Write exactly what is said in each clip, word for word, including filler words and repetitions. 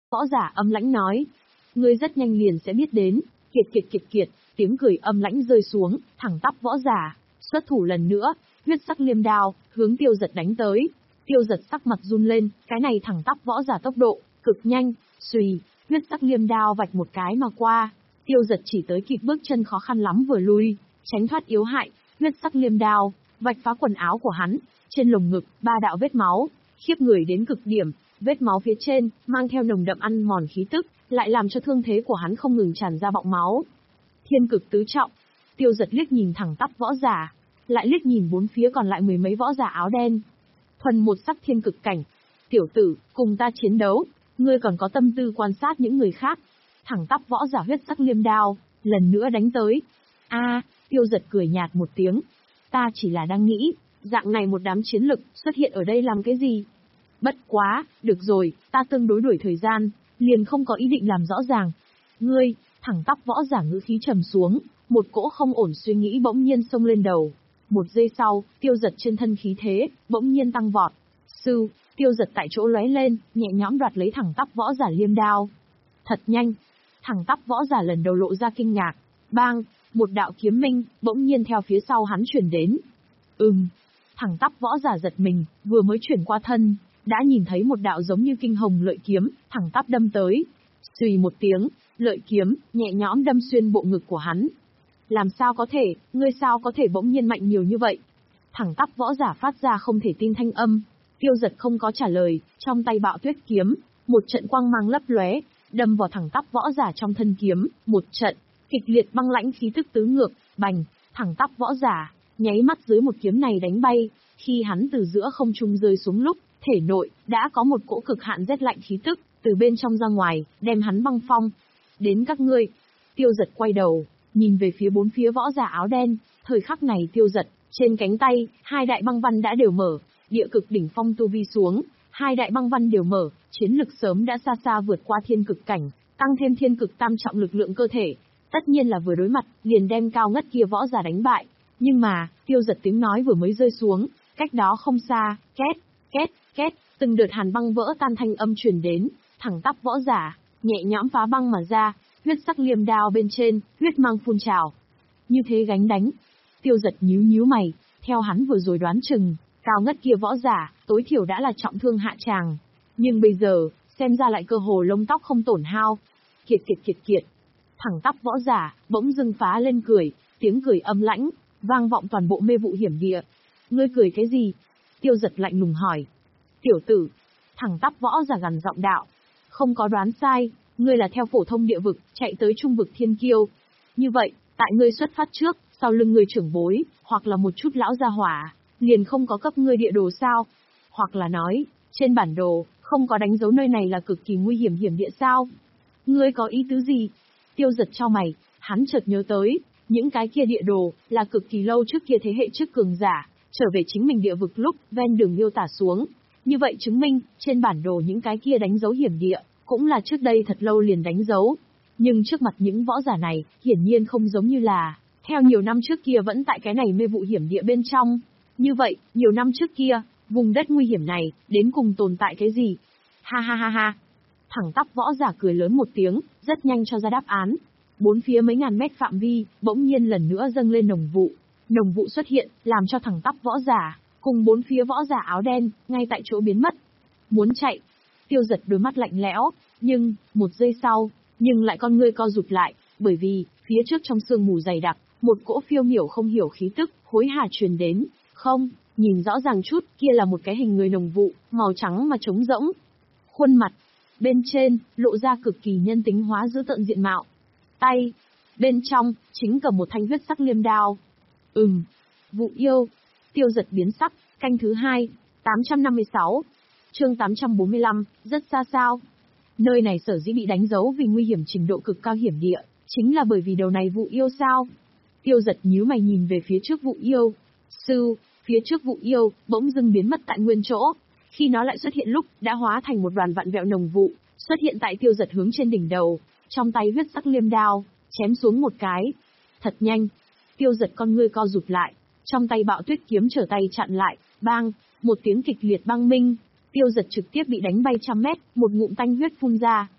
Võ giả âm lãnh nói. Ngươi rất nhanh liền sẽ biết đến. Kiệt kiệt kiệt kiệt, tiếng cười âm lãnh rơi xuống, thẳng tắp võ giả, xuất thủ lần nữa, huyết sắc liêm đao, hướng Tiêu Giật đánh tới. Tiêu Giật sắc mặt run lên, cái này thẳng tắp võ giả tốc độ, cực nhanh, xùy, huyết sắc liêm đao vạch một cái mà qua. Tiêu Giật chỉ tới kịp bước chân khó khăn lắm vừa lui, tránh thoát yếu hại, huyết sắc liêm đao, vạch phá quần áo của hắn, trên lồng ngực, ba đạo vết máu, khiếp người đến cực điểm, vết máu phía trên, mang theo nồng đậm ăn mòn khí tức, lại làm cho thương thế của hắn không ngừng tràn ra bọng máu. Thiên cực tứ trọng, Tiêu Giật liếc nhìn thẳng tắp võ giả, lại liếc nhìn bốn phía còn lại mười mấy võ giả áo đen. Thuần một sắc thiên cực cảnh. Tiểu tử, cùng ta chiến đấu, ngươi còn có tâm tư quan sát những người khác. Thẳng tắp võ giả huyết sắc liêm đao, lần nữa đánh tới. A, Tiêu Giật cười nhạt một tiếng. Ta chỉ là đang nghĩ, dạng này một đám chiến lực xuất hiện ở đây làm cái gì? Bất quá, được rồi, ta tương đối đuổi thời gian, liền không có ý định làm rõ ràng. Ngươi, thẳng tắp võ giả ngữ khí trầm xuống, một cỗ không ổn suy nghĩ bỗng nhiên xông lên đầu. Một giây sau, Tiêu Giật trên thân khí thế, bỗng nhiên tăng vọt. Sư, Tiêu Giật tại chỗ lóe lên, nhẹ nhõm đoạt lấy thẳng tắp võ giả liêm đao. Thật nhanh. Thẳng tắp võ giả lần đầu lộ ra kinh ngạc. Bang, một đạo kiếm minh, bỗng nhiên theo phía sau hắn chuyển đến. Ừm. Thẳng tắp võ giả giật mình, vừa mới chuyển qua thân, đã nhìn thấy một đạo giống như kinh hồng lợi kiếm, thẳng tắp đâm tới. Xùy một tiếng, lợi kiếm, nhẹ nhõm đâm xuyên bộ ngực của hắn. Làm sao có thể, ngươi sao có thể bỗng nhiên mạnh nhiều như vậy? Thẳng tắp võ giả phát ra không thể tin thanh âm. Tiêu Giật không có trả lời, trong tay bạo tuyết kiếm, một trận quang mang lấp lóe, đâm vào thẳng tắp võ giả trong thân kiếm, một trận, kịch liệt băng lãnh khí tức tứ ngược, bành, thẳng tắp võ giả, nháy mắt dưới một kiếm này đánh bay, khi hắn từ giữa không trung rơi xuống lúc, thể nội, đã có một cỗ cực hạn rét lạnh khí tức, từ bên trong ra ngoài, đem hắn băng phong. Đến các ngươi. Tiêu Giật quay đầu, nhìn về phía bốn phía võ giả áo đen, thời khắc này Tiêu Giật, trên cánh tay, hai đại băng văn đã đều mở, địa cực đỉnh phong tu vi xuống, hai đại băng văn đều mở, chiến lực sớm đã xa xa vượt qua thiên cực cảnh, tăng thêm thiên cực tam trọng lực lượng cơ thể, tất nhiên là vừa đối mặt, liền đem cao ngất kia võ giả đánh bại. Nhưng mà, Tiêu Giật tiếng nói vừa mới rơi xuống, cách đó không xa, két, két, két, từng đợt hàn băng vỡ tan thanh âm truyền đến, thẳng tắp võ giả, nhẹ nhõm phá băng mà ra, huyết sắc liềm đao bên trên, huyết mang phun trào. Như thế gánh đánh. Tiêu Giật nhíu nhíu mày, theo hắn vừa rồi đoán chừng, cao ngất kia võ giả, tối thiểu đã là trọng thương hạ tràng. Nhưng bây giờ, xem ra lại cơ hồ lông tóc không tổn hao. Kiệt kiệt kiệt kiệt. Thẳng tắp võ giả, bỗng dưng phá lên cười, tiếng cười âm lãnh, vang vọng toàn bộ mê vụ hiểm địa. Ngươi cười cái gì? Tiêu Giật lạnh lùng hỏi. Tiểu tử. Thẳng tắp võ giả gằn giọng đạo. Không có đoán sai, ngươi là theo phổ thông địa vực, chạy tới trung vực thiên kiêu. Như vậy, tại ngươi xuất phát trước, sau lưng ngươi trưởng bối, hoặc là một chút lão gia hỏa, liền không có cấp ngươi địa đồ sao? Hoặc là nói, trên bản đồ, không có đánh dấu nơi này là cực kỳ nguy hiểm hiểm địa sao? Ngươi có ý tứ gì? Tiêu Giật chau mày, hắn chợt nhớ tới, những cái kia địa đồ, là cực kỳ lâu trước kia thế hệ trước cường giả, trở về chính mình địa vực lúc, ven đường miêu tả xuống. Như vậy chứng minh, trên bản đồ những cái kia đánh dấu hiểm địa, cũng là trước đây thật lâu liền đánh dấu. Nhưng trước mặt những võ giả này, hiển nhiên không giống như là, theo nhiều năm trước kia vẫn tại cái này mê vụ hiểm địa bên trong. Như vậy, nhiều năm trước kia, vùng đất nguy hiểm này, đến cùng tồn tại cái gì? Ha ha ha ha. Thẳng tắp võ giả cười lớn một tiếng, rất nhanh cho ra đáp án. Bốn phía mấy ngàn mét phạm vi, bỗng nhiên lần nữa dâng lên nồng vụ. Nồng vụ xuất hiện, làm cho thẳng tắp võ giả, cùng bốn phía võ giả áo đen, ngay tại chỗ biến mất. Muốn chạy. Tiêu Giật đôi mắt lạnh lẽo, nhưng, một giây sau, nhưng lại con ngươi co rụt lại, bởi vì, phía trước trong sương mù dày đặc, một cỗ phiêu miểu không hiểu khí tức, hối hả truyền đến. Không, nhìn rõ ràng chút, kia là một cái hình người nồng vụ, màu trắng mà trống rỗng. Khuôn mặt, bên trên, lộ ra cực kỳ nhân tính hóa dữ tợn diện mạo. Tay, bên trong, chính cầm một thanh huyết sắc liêm đao. Ừm, vụ yêu. Tiêu Giật biến sắc, canh thứ hai, tám trăm năm mươi sáu. Chương tám trăm bốn mươi lăm, rất xa sao. Nơi này sở dĩ bị đánh dấu vì nguy hiểm trình độ cực cao hiểm địa, chính là bởi vì đầu này vụ yêu sao? Tiêu Giật nhíu mày nhìn về phía trước vụ yêu. Sư, phía trước vụ yêu, bỗng dưng biến mất tại nguyên chỗ. Khi nó lại xuất hiện lúc, đã hóa thành một đoàn vặn vẹo nồng vụ, xuất hiện tại Tiêu Giật hướng trên đỉnh đầu, trong tay huyết sắc liêm đao, chém xuống một cái. Thật nhanh. Tiêu Giật con ngươi co rụt lại, trong tay bạo tuyết kiếm trở tay chặn lại, bang, một tiếng kịch liệt băng minh. Tiêu Giật trực tiếp bị đánh bay trăm mét, một ngụm tanh huyết phun ra,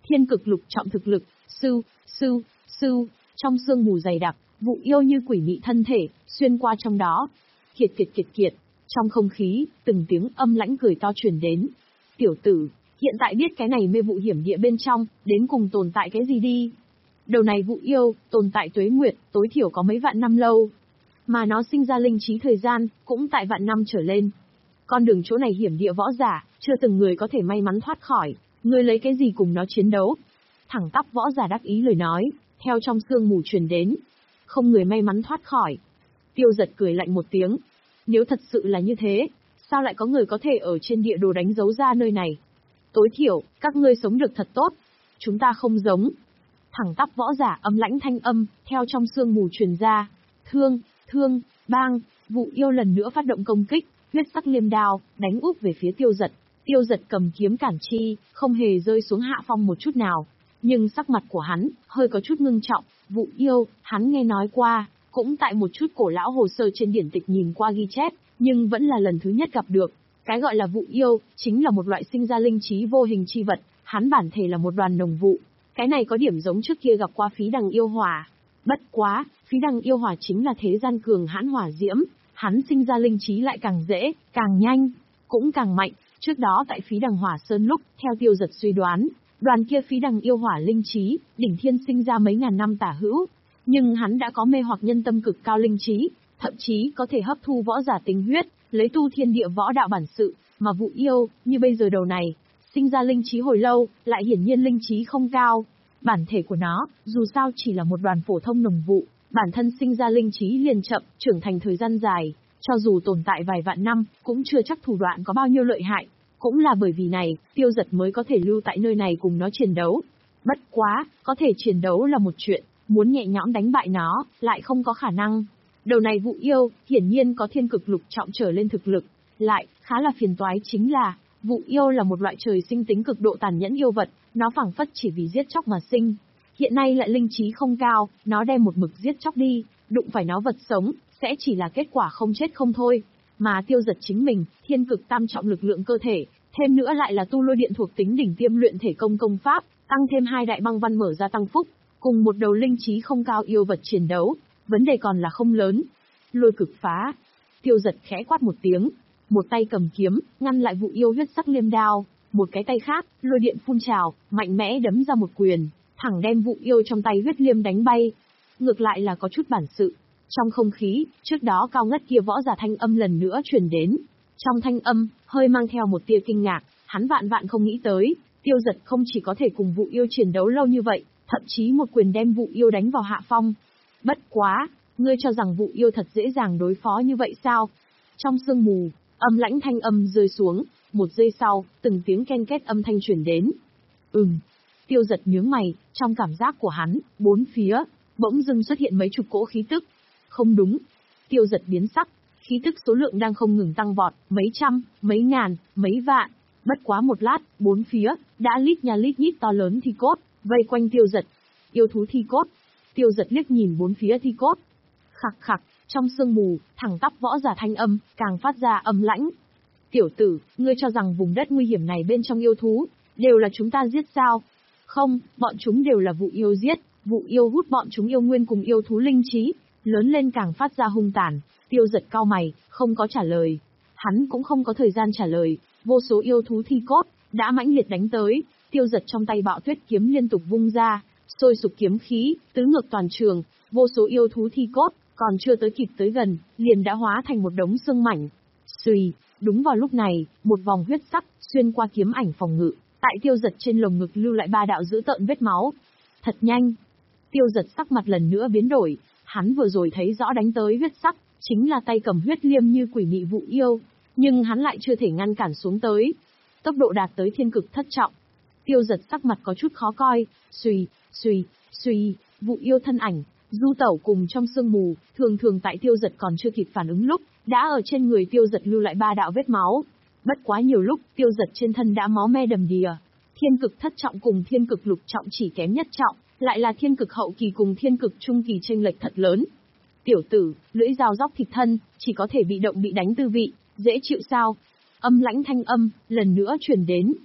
thiên cực lục trọng thực lực, sư, sư, sư, trong sương mù dày đặc, vụ yêu như quỷ mị thân thể, xuyên qua trong đó. Kiệt kiệt kiệt kiệt, trong không khí, từng tiếng âm lãnh cười to truyền đến. Tiểu tử, hiện tại biết cái này mê vụ hiểm địa bên trong, đến cùng tồn tại cái gì đi. Đầu này vụ yêu, tồn tại tuế nguyệt, tối thiểu có mấy vạn năm lâu. Mà nó sinh ra linh trí thời gian, cũng tại vạn năm trở lên. Con đường chỗ này hiểm địa võ giả, chưa từng người có thể may mắn thoát khỏi, người lấy cái gì cùng nó chiến đấu. Thẳng tắp võ giả đắc ý lời nói, theo trong sương mù truyền đến. Không người may mắn thoát khỏi. Tiêu Giật cười lạnh một tiếng. Nếu thật sự là như thế, sao lại có người có thể ở trên địa đồ đánh dấu ra nơi này? Tối thiểu, các ngươi sống được thật tốt. Chúng ta không giống. Thẳng tắp võ giả âm lãnh thanh âm, theo trong sương mù truyền ra. Thương, thương, bang, vụ yêu lần nữa phát động công kích, huyết sắc liêm đao, đánh úp về phía Tiêu Giật. Tiêu Giật cầm kiếm cản chi, không hề rơi xuống hạ phong một chút nào. Nhưng sắc mặt của hắn, hơi có chút ngưng trọng, vụ yêu, hắn nghe nói qua, cũng tại một chút cổ lão hồ sơ trên điển tịch nhìn qua ghi chép, nhưng vẫn là lần thứ nhất gặp được. Cái gọi là vụ yêu, chính là một loại sinh ra linh trí vô hình chi vật, hắn bản thể là một đoàn nồng vụ. Cái này có điểm giống trước kia gặp qua phí đằng yêu hỏa. Bất quá, phí đằng yêu hỏa chính là thế gian cường hãn hỏa diễm, hắn sinh ra linh trí lại càng dễ, càng nhanh, cũng càng mạnh. Trước đó tại phí đằng hỏa sơn lúc, theo Tiêu Giật suy đoán, đoàn kia phí đằng yêu hỏa linh trí, đỉnh thiên sinh ra mấy ngàn năm tả hữu. Nhưng hắn đã có mê hoặc nhân tâm cực cao linh trí, thậm chí có thể hấp thu võ giả tinh huyết, lấy tu thiên địa võ đạo bản sự, mà vụ yêu, như bây giờ đầu này, sinh ra linh trí hồi lâu, lại hiển nhiên linh trí không cao. Bản thể của nó, dù sao chỉ là một đoàn phổ thông nồng vụ, bản thân sinh ra linh trí liền chậm, trưởng thành thời gian dài, cho dù tồn tại vài vạn năm, cũng chưa chắc thủ đoạn có bao nhiêu lợi hại. Cũng là bởi vì này, Tiêu Giật mới có thể lưu tại nơi này cùng nó chiến đấu. Bất quá, có thể chiến đấu là một chuyện, muốn nhẹ nhõm đánh bại nó, lại không có khả năng. Đầu này vụ yêu, hiển nhiên có thiên cực lục trọng trở lên thực lực, lại, khá là phiền toái chính là, vụ yêu là một loại trời sinh tính cực độ tàn nhẫn yêu vật, nó phảng phất chỉ vì giết chóc mà sinh. Hiện nay lại linh trí không cao, nó đem một mực giết chóc đi, đụng phải nó vật sống, sẽ chỉ là kết quả không chết không thôi. Mà Tiêu Giật chính mình, thiên cực tam trọng lực lượng cơ thể, thêm nữa lại là tu lôi điện thuộc tính đỉnh tiêm luyện thể công công pháp, tăng thêm hai đại băng văn mở ra tăng phúc, cùng một đầu linh trí không cao yêu vật chiến đấu, vấn đề còn là không lớn. Lôi cực phá. Tiêu Giật khẽ quát một tiếng, một tay cầm kiếm, ngăn lại vụ yêu huyết sắc liêm đao, một cái tay khác, lôi điện phun trào, mạnh mẽ đấm ra một quyền, thẳng đem vụ yêu trong tay huyết liêm đánh bay. Ngược lại là có chút bản sự. Trong không khí, trước đó cao ngất kia võ giả thanh âm lần nữa truyền đến. Trong thanh âm, hơi mang theo một tia kinh ngạc, hắn vạn vạn không nghĩ tới, Tiêu Giật không chỉ có thể cùng vụ yêu chiến đấu lâu như vậy, thậm chí một quyền đem vụ yêu đánh vào hạ phong. Bất quá, ngươi cho rằng vụ yêu thật dễ dàng đối phó như vậy sao? Trong sương mù, âm lãnh thanh âm rơi xuống, một giây sau, từng tiếng ken két âm thanh truyền đến. Ừm. Tiêu Giật nhướng mày, trong cảm giác của hắn, bốn phía, bỗng dưng xuất hiện mấy chục cỗ khí tức. Không đúng. Tiêu Giật biến sắc, khí tức số lượng đang không ngừng tăng vọt, mấy trăm, mấy ngàn, mấy vạn. Bất quá một lát, bốn phía, đã lít nhà lít nhít to lớn thi cốt, vây quanh Tiêu Giật. Yêu thú thi cốt. Tiêu Giật liếc nhìn bốn phía thi cốt. Khặc khặc, trong sương mù, thẳng tắp võ giả thanh âm, càng phát ra âm lãnh. Tiểu tử, ngươi cho rằng vùng đất nguy hiểm này bên trong yêu thú, đều là chúng ta giết sao? Không, bọn chúng đều là vụ yêu giết, vụ yêu hút bọn chúng yêu nguyên cùng yêu thú linh trí, lớn lên càng phát ra hung tàn. Tiêu Giật cau mày, không có trả lời. Hắn cũng không có thời gian trả lời, vô số yêu thú thi cốt, đã mãnh liệt đánh tới, Tiêu Giật trong tay bạo tuyết kiếm liên tục vung ra, sôi sục kiếm khí, tứ ngược toàn trường, vô số yêu thú thi cốt, còn chưa tới kịp tới gần, liền đã hóa thành một đống xương mảnh. Xuy, đúng vào lúc này, một vòng huyết sắc, xuyên qua kiếm ảnh phòng ngự, tại Tiêu Giật trên lồng ngực lưu lại ba đạo dữ tợn vết máu. Thật nhanh. Tiêu Giật sắc mặt lần nữa biến đổi, hắn vừa rồi thấy rõ đánh tới huyết sắc, chính là tay cầm huyết liêm như quỷ mị vụ yêu, nhưng hắn lại chưa thể ngăn cản xuống tới. Tốc độ đạt tới thiên cực thất trọng. Tiêu Giật sắc mặt có chút khó coi, xuy, xuy, xuy, vụ yêu thân ảnh, du tẩu cùng trong sương mù, thường thường tại Tiêu Giật còn chưa kịp phản ứng lúc, đã ở trên người Tiêu Giật lưu lại ba đạo vết máu. Bất quá nhiều lúc, Tiêu Giật trên thân đã máu me đầm đìa. Thiên cực thất trọng cùng thiên cực lục trọng chỉ kém nhất trọng, lại là thiên cực hậu kỳ cùng thiên cực trung kỳ chênh lệch thật lớn. Tiểu tử, lưỡi dao róc thịt thân, chỉ có thể bị động bị đánh tư vị, dễ chịu sao? Âm lãnh thanh âm, lần nữa truyền đến.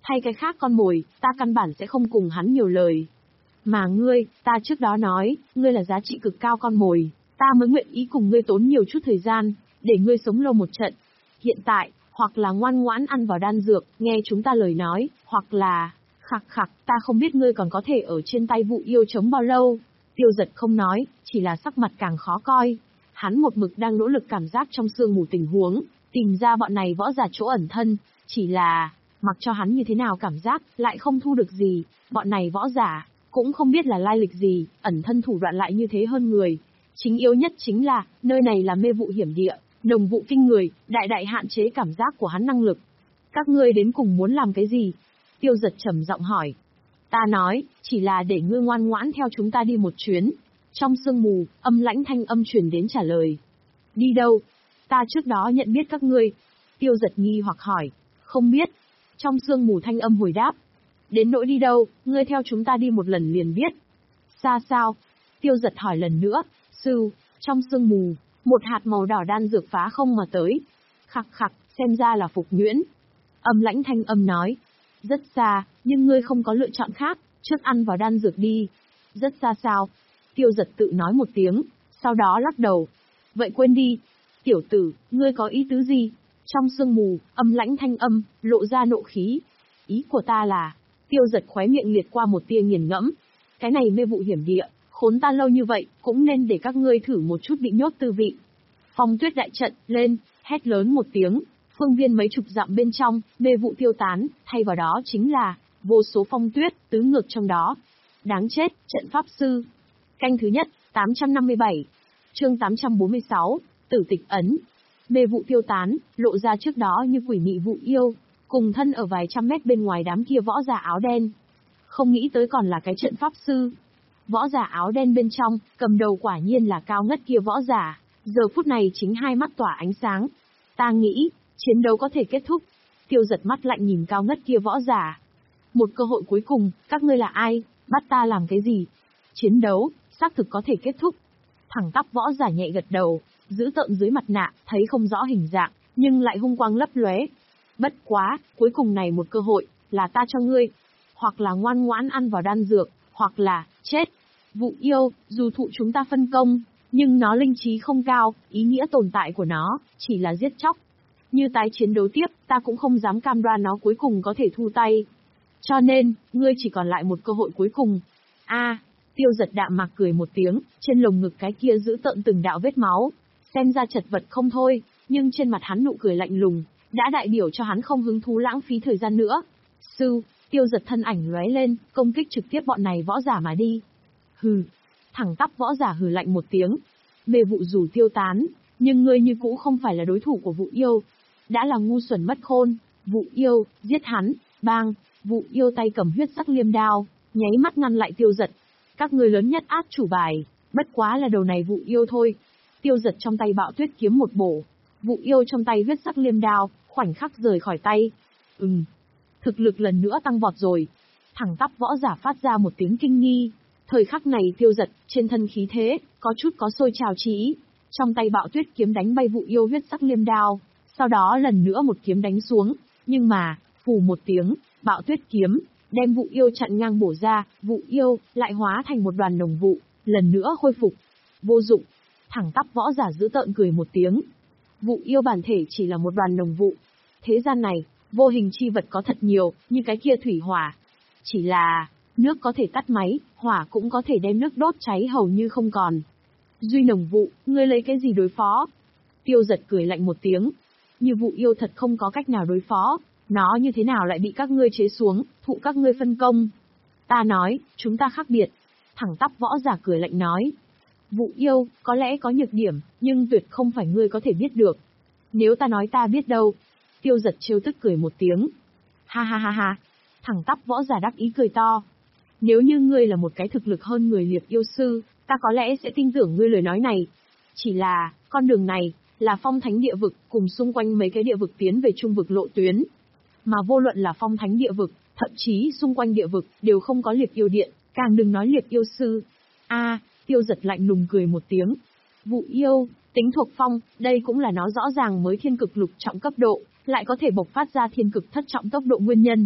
Thay cái khác con mồi, ta căn bản sẽ không cùng hắn nhiều lời. Mà ngươi, ta trước đó nói, ngươi là giá trị cực cao con mồi, ta mới nguyện ý cùng ngươi tốn nhiều chút thời gian, để ngươi sống lâu một trận. Hiện tại, hoặc là ngoan ngoãn ăn vào đan dược, nghe chúng ta lời nói, hoặc là... Khặc khặc, ta không biết ngươi còn có thể ở trên tay vụ yêu chống bao lâu. Tiêu Giật không nói, chỉ là sắc mặt càng khó coi. Hắn một mực đang nỗ lực cảm giác trong sương mù tình huống, tìm ra bọn này võ giả chỗ ẩn thân, chỉ là, mặc cho hắn như thế nào cảm giác, lại không thu được gì, bọn này võ giả, cũng không biết là lai lịch gì, ẩn thân thủ đoạn lại như thế hơn người. Chính yếu nhất chính là, nơi này là mê vụ hiểm địa, nồng vụ kinh người, đại đại hạn chế cảm giác của hắn năng lực. Các ngươi đến cùng muốn làm cái gì? Tiêu Giật trầm giọng hỏi. Ta nói, chỉ là để ngươi ngoan ngoãn theo chúng ta đi một chuyến. Trong sương mù, âm lãnh thanh âm truyền đến trả lời. Đi đâu? Ta trước đó nhận biết các ngươi. Tiêu Giật nghi hoặc hỏi. Không biết. Trong sương mù thanh âm hồi đáp. Đến nỗi đi đâu, ngươi theo chúng ta đi một lần liền biết. Xa sao? Tiêu Giật hỏi lần nữa. Sư, trong sương mù, một hạt màu đỏ đan dược phá không mà tới. Khặc khặc, xem ra là Phục Nhuyễn. Âm lãnh thanh âm nói. Rất xa, nhưng ngươi không có lựa chọn khác, trước ăn vào đan dược đi. Rất xa sao? Tiêu Giật tự nói một tiếng, sau đó lắc đầu. Vậy quên đi. Tiểu tử, ngươi có ý tứ gì? Trong sương mù, âm lãnh thanh âm, lộ ra nộ khí. Ý của ta là, Tiêu Giật khóe miệng liệt qua một tia nghiền ngẫm. Cái này mê vụ hiểm địa, khốn ta lâu như vậy, cũng nên để các ngươi thử một chút bị nhốt tư vị. Phong tuyết đại trận, lên, hét lớn một tiếng. Phương viên mấy chục dặm bên trong, mê vụ tiêu tán, thay vào đó chính là vô số phong tuyết, tứ ngược trong đó. Đáng chết, trận pháp sư. Canh thứ nhất, tám trăm năm mươi bảy. Chương tám trăm bốn mươi sáu, Tử Tịch Ấn. Mê vụ tiêu tán, lộ ra trước đó như quỷ mị vụ yêu, cùng thân ở vài trăm mét bên ngoài đám kia võ giả áo đen. Không nghĩ tới còn là cái trận pháp sư. Võ giả áo đen bên trong, cầm đầu quả nhiên là cao ngất kia võ giả, giờ phút này chính hai mắt tỏa ánh sáng. Ta nghĩ, chiến đấu có thể kết thúc. Tiêu Giật mắt lạnh nhìn cao ngất kia võ giả. Một cơ hội cuối cùng, các ngươi là ai, bắt ta làm cái gì? Chiến đấu, xác thực có thể kết thúc. Thẳng tắp võ giả nhẹ gật đầu, giữ tợn dưới mặt nạ, thấy không rõ hình dạng, nhưng lại hung quang lấp lóe. Bất quá, cuối cùng này một cơ hội, là ta cho ngươi. Hoặc là ngoan ngoãn ăn vào đan dược, hoặc là, chết. Vụ yêu, dù thụ chúng ta phân công, nhưng nó linh trí không cao, ý nghĩa tồn tại của nó, chỉ là giết chóc. Như tái chiến đấu tiếp, ta cũng không dám cam đoan nó cuối cùng có thể thu tay. Cho nên, ngươi chỉ còn lại một cơ hội cuối cùng. A, à, Tiêu Giật đạm mạc cười một tiếng, trên lồng ngực cái kia giữ tợn từng đạo vết máu. Xem ra chật vật không thôi, nhưng trên mặt hắn nụ cười lạnh lùng, đã đại biểu cho hắn không hứng thú lãng phí thời gian nữa. Sư, Tiêu Giật thân ảnh lóe lên, công kích trực tiếp bọn này võ giả mà đi. Hừ, thẳng tắp võ giả hừ lạnh một tiếng. Mê vụ dù tiêu tán, nhưng ngươi như cũ không phải là đối thủ của vụ yêu. Đã là ngu xuẩn mất khôn, vụ yêu, giết hắn, bang, vụ yêu tay cầm huyết sắc liêm đao, nháy mắt ngăn lại Tiêu Giật. Các ngươi lớn nhất át chủ bài, bất quá là đầu này vụ yêu thôi. Tiêu Giật trong tay bạo tuyết kiếm một bổ, vụ yêu trong tay huyết sắc liêm đao, khoảnh khắc rời khỏi tay. Ừm, thực lực lần nữa tăng vọt rồi. Thẳng tắp võ giả phát ra một tiếng kinh nghi. Thời khắc này Tiêu Giật, trên thân khí thế, có chút có sôi trào trí. Trong tay bạo tuyết kiếm đánh bay vụ yêu huyết sắc liêm đao. Sau đó lần nữa một kiếm đánh xuống, nhưng mà, phù một tiếng, bạo tuyết kiếm, đem vụ yêu chặn ngang bổ ra, vụ yêu, lại hóa thành một đoàn nồng vụ, lần nữa khôi phục. Vô dụng, thẳng tắp võ giả giữ tợn cười một tiếng. Vụ yêu bản thể chỉ là một đoàn nồng vụ. Thế gian này, vô hình chi vật có thật nhiều, như cái kia thủy hỏa. Chỉ là, nước có thể tắt máy, hỏa cũng có thể đem nước đốt cháy hầu như không còn. Duy nồng vụ, ngươi lấy cái gì đối phó? Tiêu Giật cười lạnh một tiếng. Như vụ yêu thật không có cách nào đối phó, nó như thế nào lại bị các ngươi chế xuống, thụ các ngươi phân công. Ta nói, chúng ta khác biệt. Thẳng tắp võ giả cười lạnh nói. Vụ yêu, có lẽ có nhược điểm, nhưng tuyệt không phải ngươi có thể biết được. Nếu ta nói ta biết đâu. Tiêu Giật trêu tức cười một tiếng. Ha ha ha ha. Thẳng tắp võ giả đắc ý cười to. Nếu như ngươi là một cái thực lực hơn người liệt yêu sư, ta có lẽ sẽ tin tưởng ngươi lời nói này. Chỉ là, con đường này, là phong thánh địa vực, cùng xung quanh mấy cái địa vực tiến về trung vực lộ tuyến. Mà vô luận là phong thánh địa vực, thậm chí xung quanh địa vực, đều không có liệt yêu điện, càng đừng nói liệt yêu sư. A, à, Tiêu Giật lạnh lùng cười một tiếng. Vụ yêu, tính thuộc phong, đây cũng là nó rõ ràng mới thiên cực lục trọng cấp độ, lại có thể bộc phát ra thiên cực thất trọng tốc độ nguyên nhân.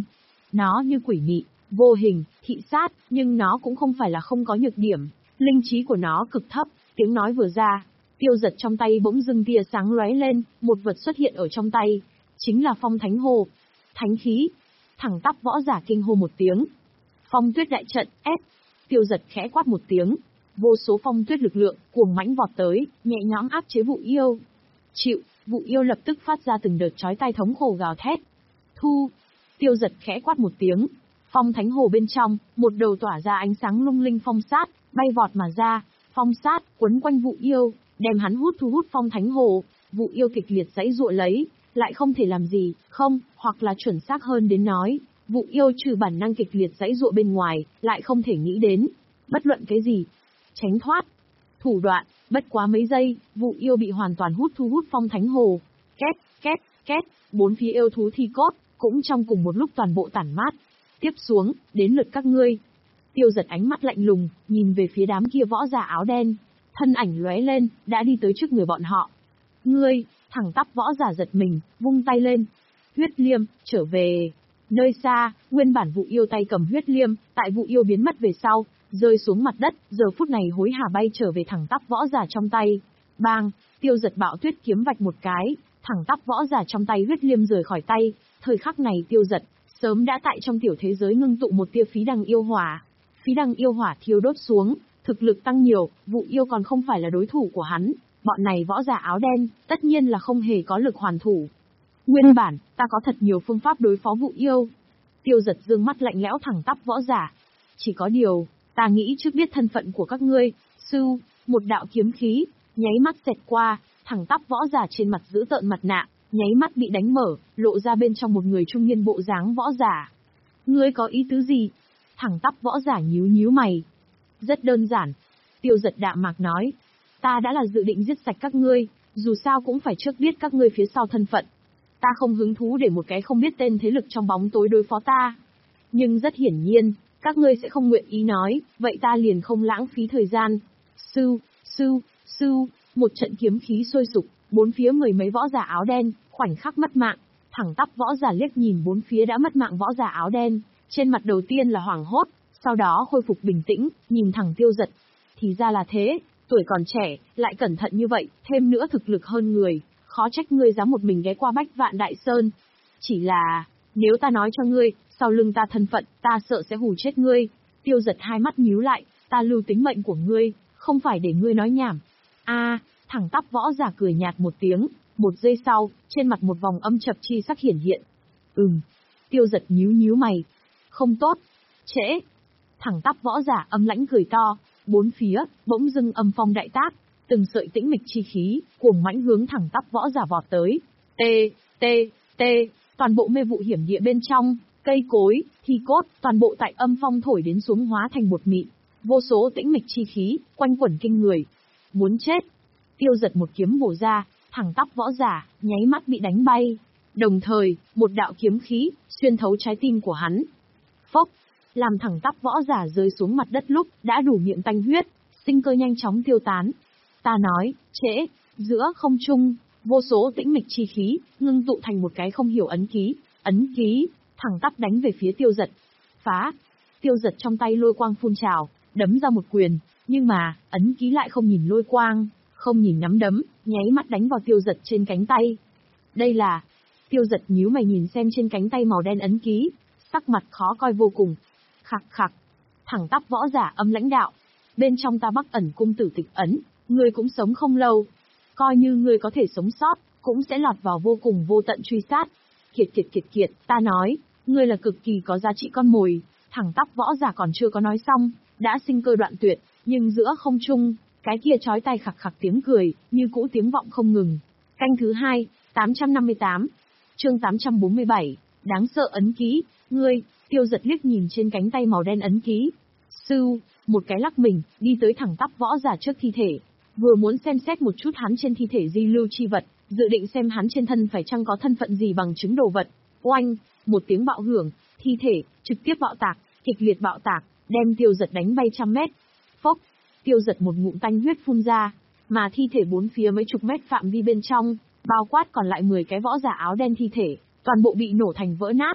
Nó như quỷ mị, vô hình, thị sát, nhưng nó cũng không phải là không có nhược điểm. Linh trí của nó cực thấp, tiếng nói vừa ra, Tiêu Giật trong tay bỗng dưng tia sáng lóe lên, một vật xuất hiện ở trong tay, chính là Phong Thánh Hồ. Thánh khí. Thẳng tắp võ giả kinh hô một tiếng. Phong Tuyết đại trận, ép. Tiêu Giật khẽ quát một tiếng, vô số phong tuyết lực lượng cuồng mãnh vọt tới, nhẹ nhõm áp chế Vụ Yêu. Chịu, Vụ Yêu lập tức phát ra từng đợt chói tai thống khổ gào thét. Thu. Tiêu Giật khẽ quát một tiếng, Phong Thánh Hồ bên trong, một đầu tỏa ra ánh sáng lung linh phong sát, bay vọt mà ra, phong sát quấn quanh Vụ Yêu, đem hắn hút thu hút Phong Thánh Hồ. Vụ Yêu kịch liệt giãy giụa lấy, lại không thể làm gì, không, hoặc là chuẩn xác hơn đến nói, Vụ Yêu trừ bản năng kịch liệt giãy giụa bên ngoài, lại không thể nghĩ đến bất luận cái gì. Tránh thoát. Thủ đoạn, bất quá mấy giây, Vụ Yêu bị hoàn toàn hút thu hút Phong Thánh Hồ. Két, két, két, bốn phía yêu thú thi cốt, cũng trong cùng một lúc toàn bộ tản mát. Tiếp xuống, đến lượt các ngươi. Tiêu Giật ánh mắt lạnh lùng, nhìn về phía đám kia võ giả áo đen. Thân ảnh lóe lên, đã đi tới trước người bọn họ. Ngươi, thẳng tắp võ giả giật mình, vung tay lên. Huyết liêm, trở về. Nơi xa, nguyên bản Vụ Yêu tay cầm huyết liêm, tại Vụ Yêu biến mất về sau, rơi xuống mặt đất, giờ phút này hối hả bay trở về thẳng tắp võ giả trong tay. Bang, Tiêu Giật bạo tuyết kiếm vạch một cái, thẳng tắp võ giả trong tay huyết liêm rời khỏi tay. Thời khắc này Tiêu Giật sớm đã tại trong tiểu thế giới ngưng tụ một tia phí đằng yêu hỏa. Phí đằng yêu hỏa thiêu đốt xuống, thực lực tăng nhiều, Vụ Yêu còn không phải là đối thủ của hắn. Bọn này võ giả áo đen, tất nhiên là không hề có lực hoàn thủ. Nguyên bản, ta có thật nhiều phương pháp đối phó Vụ Yêu. Tiêu Giật dương mắt lạnh lẽo thẳng tắp võ giả. Chỉ có điều, ta nghĩ trước biết thân phận của các ngươi. Sư, một đạo kiếm khí, nháy mắt xẹt qua, thẳng tắp võ giả trên mặt giữ tợn mặt nạ, nháy mắt bị đánh mở, lộ ra bên trong một người trung niên bộ dáng võ giả. Ngươi có ý tứ gì? Thẳng tắp võ giả nhíu nhíu mày. Rất đơn giản. Tiêu Giật đạm mạc nói. Ta đã là dự định giết sạch các ngươi, dù sao cũng phải trước biết các ngươi phía sau thân phận. Ta không hứng thú để một cái không biết tên thế lực trong bóng tối đối phó ta. Nhưng rất hiển nhiên, các ngươi sẽ không nguyện ý nói, vậy ta liền không lãng phí thời gian. Sư, sư, sư, một trận kiếm khí sôi sục, bốn phía mười mấy võ giả áo đen, khoảnh khắc mất mạng. Thẳng tắp võ giả liếc nhìn bốn phía đã mất mạng võ giả áo đen, trên mặt đầu tiên là hoảng hốt, sau đó khôi phục bình tĩnh, nhìn thẳng Tiêu Giật. Thì ra là thế, tuổi còn trẻ, lại cẩn thận như vậy, thêm nữa thực lực hơn người, khó trách ngươi dám một mình ghé qua Bách Vạn Đại Sơn. Chỉ là, nếu ta nói cho ngươi, sau lưng ta thân phận, ta sợ sẽ hù chết ngươi. Tiêu Giật hai mắt nhíu lại, ta lưu tính mệnh của ngươi, không phải để ngươi nói nhảm. A, à, thẳng tắp võ giả cười nhạt một tiếng, một giây sau, trên mặt một vòng âm chập chi sắc hiển hiện. Ừm. Tiêu Giật nhíu nhíu mày. Không tốt. Trễ. Thẳng tắp võ giả âm lãnh cười to, bốn phía bỗng dưng âm phong đại tác, từng sợi tĩnh mịch chi khí cuồng mãnh hướng thẳng tắp võ giả vọt tới. Tê, tê, tê, toàn bộ mê vụ hiểm địa bên trong, cây cối, thi cốt, toàn bộ tại âm phong thổi đến xuống hóa thành bột mịn, vô số tĩnh mịch chi khí quanh quẩn kinh người. Muốn chết. Tiêu Giật một kiếm bổ ra, thẳng tắp võ giả nháy mắt bị đánh bay, đồng thời một đạo kiếm khí xuyên thấu trái tim của hắn. Phốc, làm thẳng tắp võ giả rơi xuống mặt đất lúc đã đủ miệng tanh huyết, sinh cơ nhanh chóng tiêu tán. Ta nói, trễ, giữa không trung, vô số tĩnh mịch chi khí ngưng tụ thành một cái không hiểu ấn ký, ấn ký thẳng tắp đánh về phía Tiêu Giật. Phá. Tiêu Giật trong tay lôi quang phun trào, đấm ra một quyền, nhưng mà ấn ký lại không nhìn lôi quang, không nhìn nắm đấm, nháy mắt đánh vào Tiêu Giật trên cánh tay. Đây là... Tiêu Giật nhíu mày nhìn xem trên cánh tay màu đen ấn ký, sắc mặt khó coi vô cùng. Khặc khặc. Thẳng tắp võ giả âm lãnh đạo. Bên trong ta Bắc Ẩn cung tử tịch ấn, ngươi cũng sống không lâu. Coi như ngươi có thể sống sót, cũng sẽ lọt vào vô cùng vô tận truy sát. Kiệt kiệt kiệt kiệt, ta nói, ngươi là cực kỳ có giá trị con mồi. Thẳng tắp võ giả còn chưa có nói xong, đã sinh cơ đoạn tuyệt, nhưng giữa không trung, cái kia chói tai khặc khặc tiếng cười, như cũ tiếng vọng không ngừng. Canh thứ hai, tám trăm năm mươi tám. Chương tám trăm bốn mươi bảy, đáng sợ ấn ký, ngươi. Tiêu Giật liếc nhìn trên cánh tay màu đen ấn ký. Sư, một cái lắc mình, đi tới thẳng tắp võ giả trước thi thể. Vừa muốn xem xét một chút hắn trên thi thể di lưu chi vật, dự định xem hắn trên thân phải chăng có thân phận gì bằng chứng đồ vật. Oanh, một tiếng bạo hưởng, thi thể, trực tiếp bạo tạc, kịch liệt bạo tạc, đem Tiêu Giật đánh bay trăm mét. Phốc, Tiêu Giật một ngụm tanh huyết phun ra, mà thi thể bốn phía mấy chục mét phạm vi bên trong, bao quát còn lại mười cái võ giả áo đen thi thể, toàn bộ bị nổ thành vỡ nát.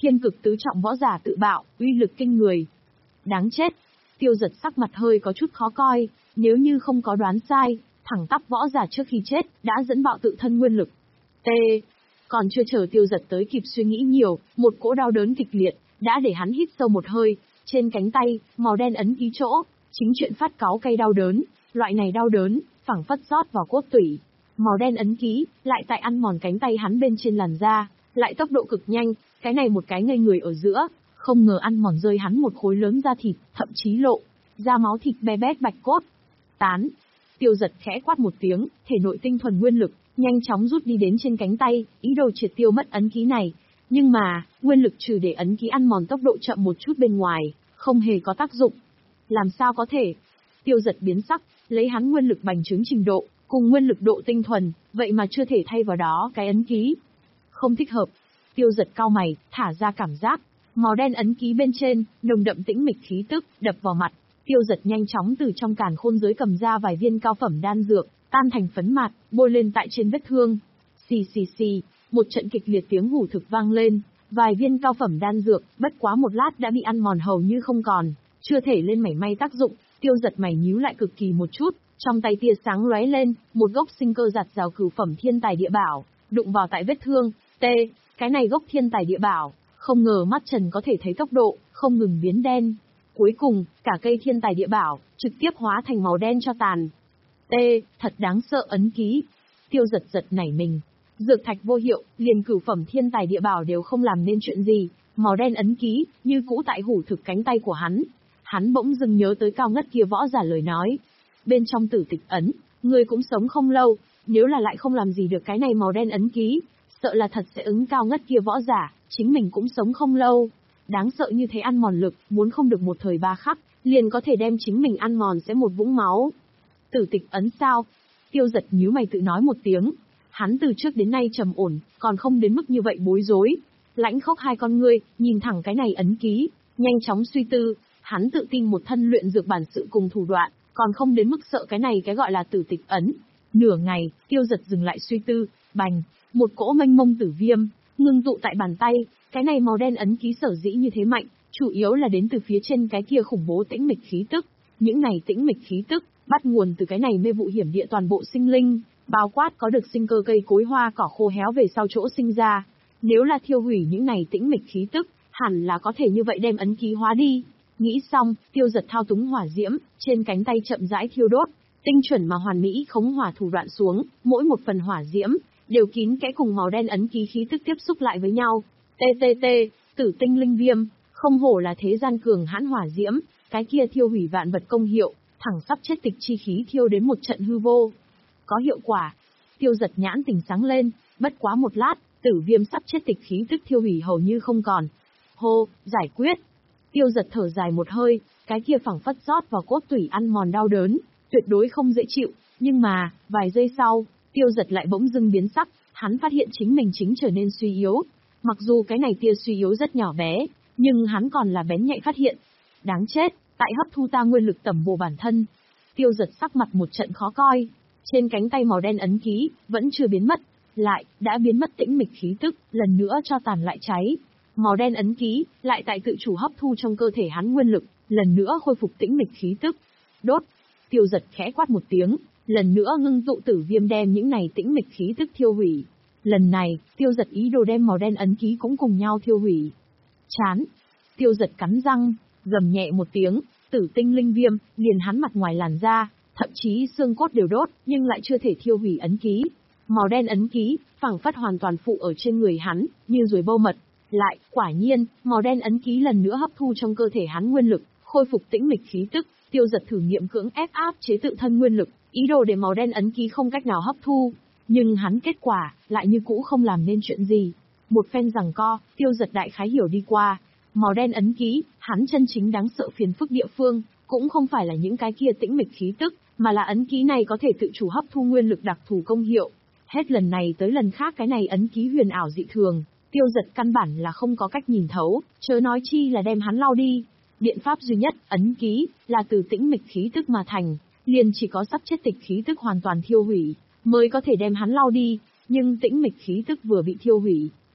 Thiên cực tứ trọng võ giả tự bạo, uy lực kinh người. Đáng chết. Tiêu Giật sắc mặt hơi có chút khó coi, nếu như không có đoán sai, thẳng tắp võ giả trước khi chết, đã dẫn bạo tự thân nguyên lực. T. Còn chưa chờ Tiêu Giật tới kịp suy nghĩ nhiều, một cỗ đau đớn kịch liệt, đã để hắn hít sâu một hơi, trên cánh tay, màu đen ấn ký chỗ, chính chuyện phát cáu cay đau đớn, loại này đau đớn, phảng phất rót vào cốt tủy. Màu đen ấn ký, lại tại ăn mòn cánh tay hắn bên trên làn da, lại tốc độ cực nhanh, cái này một cái ngây người ở giữa, không ngờ ăn mòn rơi hắn một khối lớn da thịt, thậm chí lộ ra máu thịt be bét bạch cốt. Tán. Tiêu Giật khẽ quát một tiếng, thể nội tinh thuần nguyên lực, nhanh chóng rút đi đến trên cánh tay, ý đồ triệt tiêu mất ấn ký này. Nhưng mà, nguyên lực trừ để ấn ký ăn mòn tốc độ chậm một chút bên ngoài, không hề có tác dụng. Làm sao có thể? Tiêu Giật biến sắc, lấy hắn nguyên lực bành trướng trình độ, cùng nguyên lực độ tinh thuần, vậy mà chưa thể thay vào đó cái ấn ký. Không thích hợp. Tiêu Giật cau mày, thả ra cảm giác, màu đen ấn ký bên trên, nồng đậm tĩnh mịch khí tức, đập vào mặt. Tiêu Giật nhanh chóng từ trong càn khôn giới cầm ra vài viên cao phẩm đan dược, tan thành phấn mạt, bôi lên tại trên vết thương. Xì xì xì, một trận kịch liệt tiếng hủ thực vang lên, vài viên cao phẩm đan dược, bất quá một lát đã bị ăn mòn hầu như không còn, chưa thể lên mảy may tác dụng. Tiêu Giật mày nhíu lại cực kỳ một chút, trong tay tia sáng lóe lên, một gốc sinh cơ giạt rào cửu phẩm thiên tài địa bảo, đụng vào tại vết thương. T, cái này gốc thiên tài địa bảo, không ngờ mắt trần có thể thấy tốc độ, không ngừng biến đen. Cuối cùng, cả cây thiên tài địa bảo, trực tiếp hóa thành màu đen cho tàn. T, thật đáng sợ ấn ký. Tiêu Giật giật nảy mình. Dược thạch vô hiệu, liền cửu phẩm thiên tài địa bảo đều không làm nên chuyện gì, màu đen ấn ký, như cũ tại hủ thực cánh tay của hắn. Hắn bỗng dưng nhớ tới cao ngất kia võ giả lời nói. Bên trong tử tịch ấn, người cũng sống không lâu, nếu là lại không làm gì được cái này màu đen ấn ký, sợ là thật sẽ ứng cao ngất kia võ giả, chính mình cũng sống không lâu. Đáng sợ như thế ăn mòn lực, muốn không được một thời ba khắc, liền có thể đem chính mình ăn mòn sẽ một vũng máu. Tử tịch ấn sao? Tiêu Giật nhíu mày tự nói một tiếng. Hắn từ trước đến nay trầm ổn, còn không đến mức như vậy bối rối. Lãnh khốc hai con ngươi, nhìn thẳng cái này ấn ký, nhanh chóng suy tư, hắn tự tin một thân luyện dược bản sự cùng thủ đoạn, còn không đến mức sợ cái này cái gọi là tử tịch ấn. Nửa ngày, Tiêu Giật dừng lại suy tư, bành, một cỗ mênh mông tử viêm, ngưng tụ tại bàn tay, cái này màu đen ấn ký sở dĩ như thế mạnh, chủ yếu là đến từ phía trên cái kia khủng bố tĩnh mịch khí tức. Những này tĩnh mịch khí tức, bắt nguồn từ cái này mê vụ hiểm địa toàn bộ sinh linh, bao quát có được sinh cơ cây cối hoa cỏ khô héo về sau chỗ sinh ra. Nếu là thiêu hủy những này tĩnh mịch khí tức, hẳn là có thể như vậy đem ấn ký hóa đi. Nghĩ xong, Tiêu Giật thao túng hỏa diễm, trên cánh tay chậm rãi thiêu đốt, tinh chuẩn mà hoàn mỹ khống hỏa thủ đoạn xuống, mỗi một phần hỏa diễm đều kín kẽ cùng màu đen ấn ký khí tức tiếp xúc lại với nhau. T T T, tử tinh linh viêm, không hổ là thế gian cường hãn hỏa diễm, cái kia thiêu hủy vạn vật công hiệu, thẳng sắp chết tịch chi khí thiêu đến một trận hư vô. Có hiệu quả. Tiêu Giật nhãn tỉnh sáng lên, bất quá một lát, tử viêm sắp chết tịch khí tức thiêu hủy hầu như không còn. Hô, giải quyết. Tiêu Giật thở dài một hơi, cái kia phẳng phất rót vào cốt tủy ăn mòn đau đớn, tuyệt đối không dễ chịu, nhưng mà, vài giây sau, Tiêu Giật lại bỗng dưng biến sắc, hắn phát hiện chính mình chính trở nên suy yếu. Mặc dù cái này tia suy yếu rất nhỏ bé, nhưng hắn còn là bén nhạy phát hiện. Đáng chết, tại hấp thu ta nguyên lực tẩm bổ bản thân. Tiêu Giật sắc mặt một trận khó coi, trên cánh tay màu đen ấn ký, vẫn chưa biến mất, lại, đã biến mất tĩnh mịch khí tức, lần nữa cho tàn lại cháy. Màu đen ấn ký, lại tại tự chủ hấp thu trong cơ thể hắn nguyên lực, lần nữa khôi phục tĩnh mịch khí tức. Đốt. Tiêu Giật khẽ quát một tiếng, lần nữa ngưng tụ tử viêm đem những này tĩnh mịch khí tức thiêu hủy. Lần này, Tiêu Giật ý đồ đem màu đen ấn ký cũng cùng nhau thiêu hủy. Chán. Tiêu Giật cắn răng, gầm nhẹ một tiếng, tử tinh linh viêm, liền hắn mặt ngoài làn da, thậm chí xương cốt đều đốt, nhưng lại chưa thể thiêu hủy ấn ký. Màu đen ấn ký, phảng phất hoàn toàn phụ ở trên người hắn, như ruồi bâu mật. Lại, quả nhiên, màu đen ấn ký lần nữa hấp thu trong cơ thể hắn nguyên lực, khôi phục tĩnh mịch khí tức. Tiêu Giật thử nghiệm cưỡng ép áp chế tự thân nguyên lực, ý đồ để màu đen ấn ký không cách nào hấp thu, nhưng hắn kết quả lại như cũ không làm nên chuyện gì. Một phen giằng co, Tiêu Giật đại khái hiểu đi qua, màu đen ấn ký, hắn chân chính đáng sợ phiền phức địa phương, cũng không phải là những cái kia tĩnh mịch khí tức, mà là ấn ký này có thể tự chủ hấp thu nguyên lực đặc thù công hiệu. Hết lần này tới lần khác cái này ấn ký huyền ảo dị thường, Tiêu Giật căn bản là không có cách nhìn thấu, chớ nói chi là đem hắn lau đi. Biện pháp duy nhất, ấn ký, là từ tĩnh mịch khí tức mà thành, liền chỉ có sắp chết tịch khí tức hoàn toàn thiêu hủy, mới có thể đem hắn lau đi, nhưng tĩnh mịch khí tức vừa bị thiêu hủy,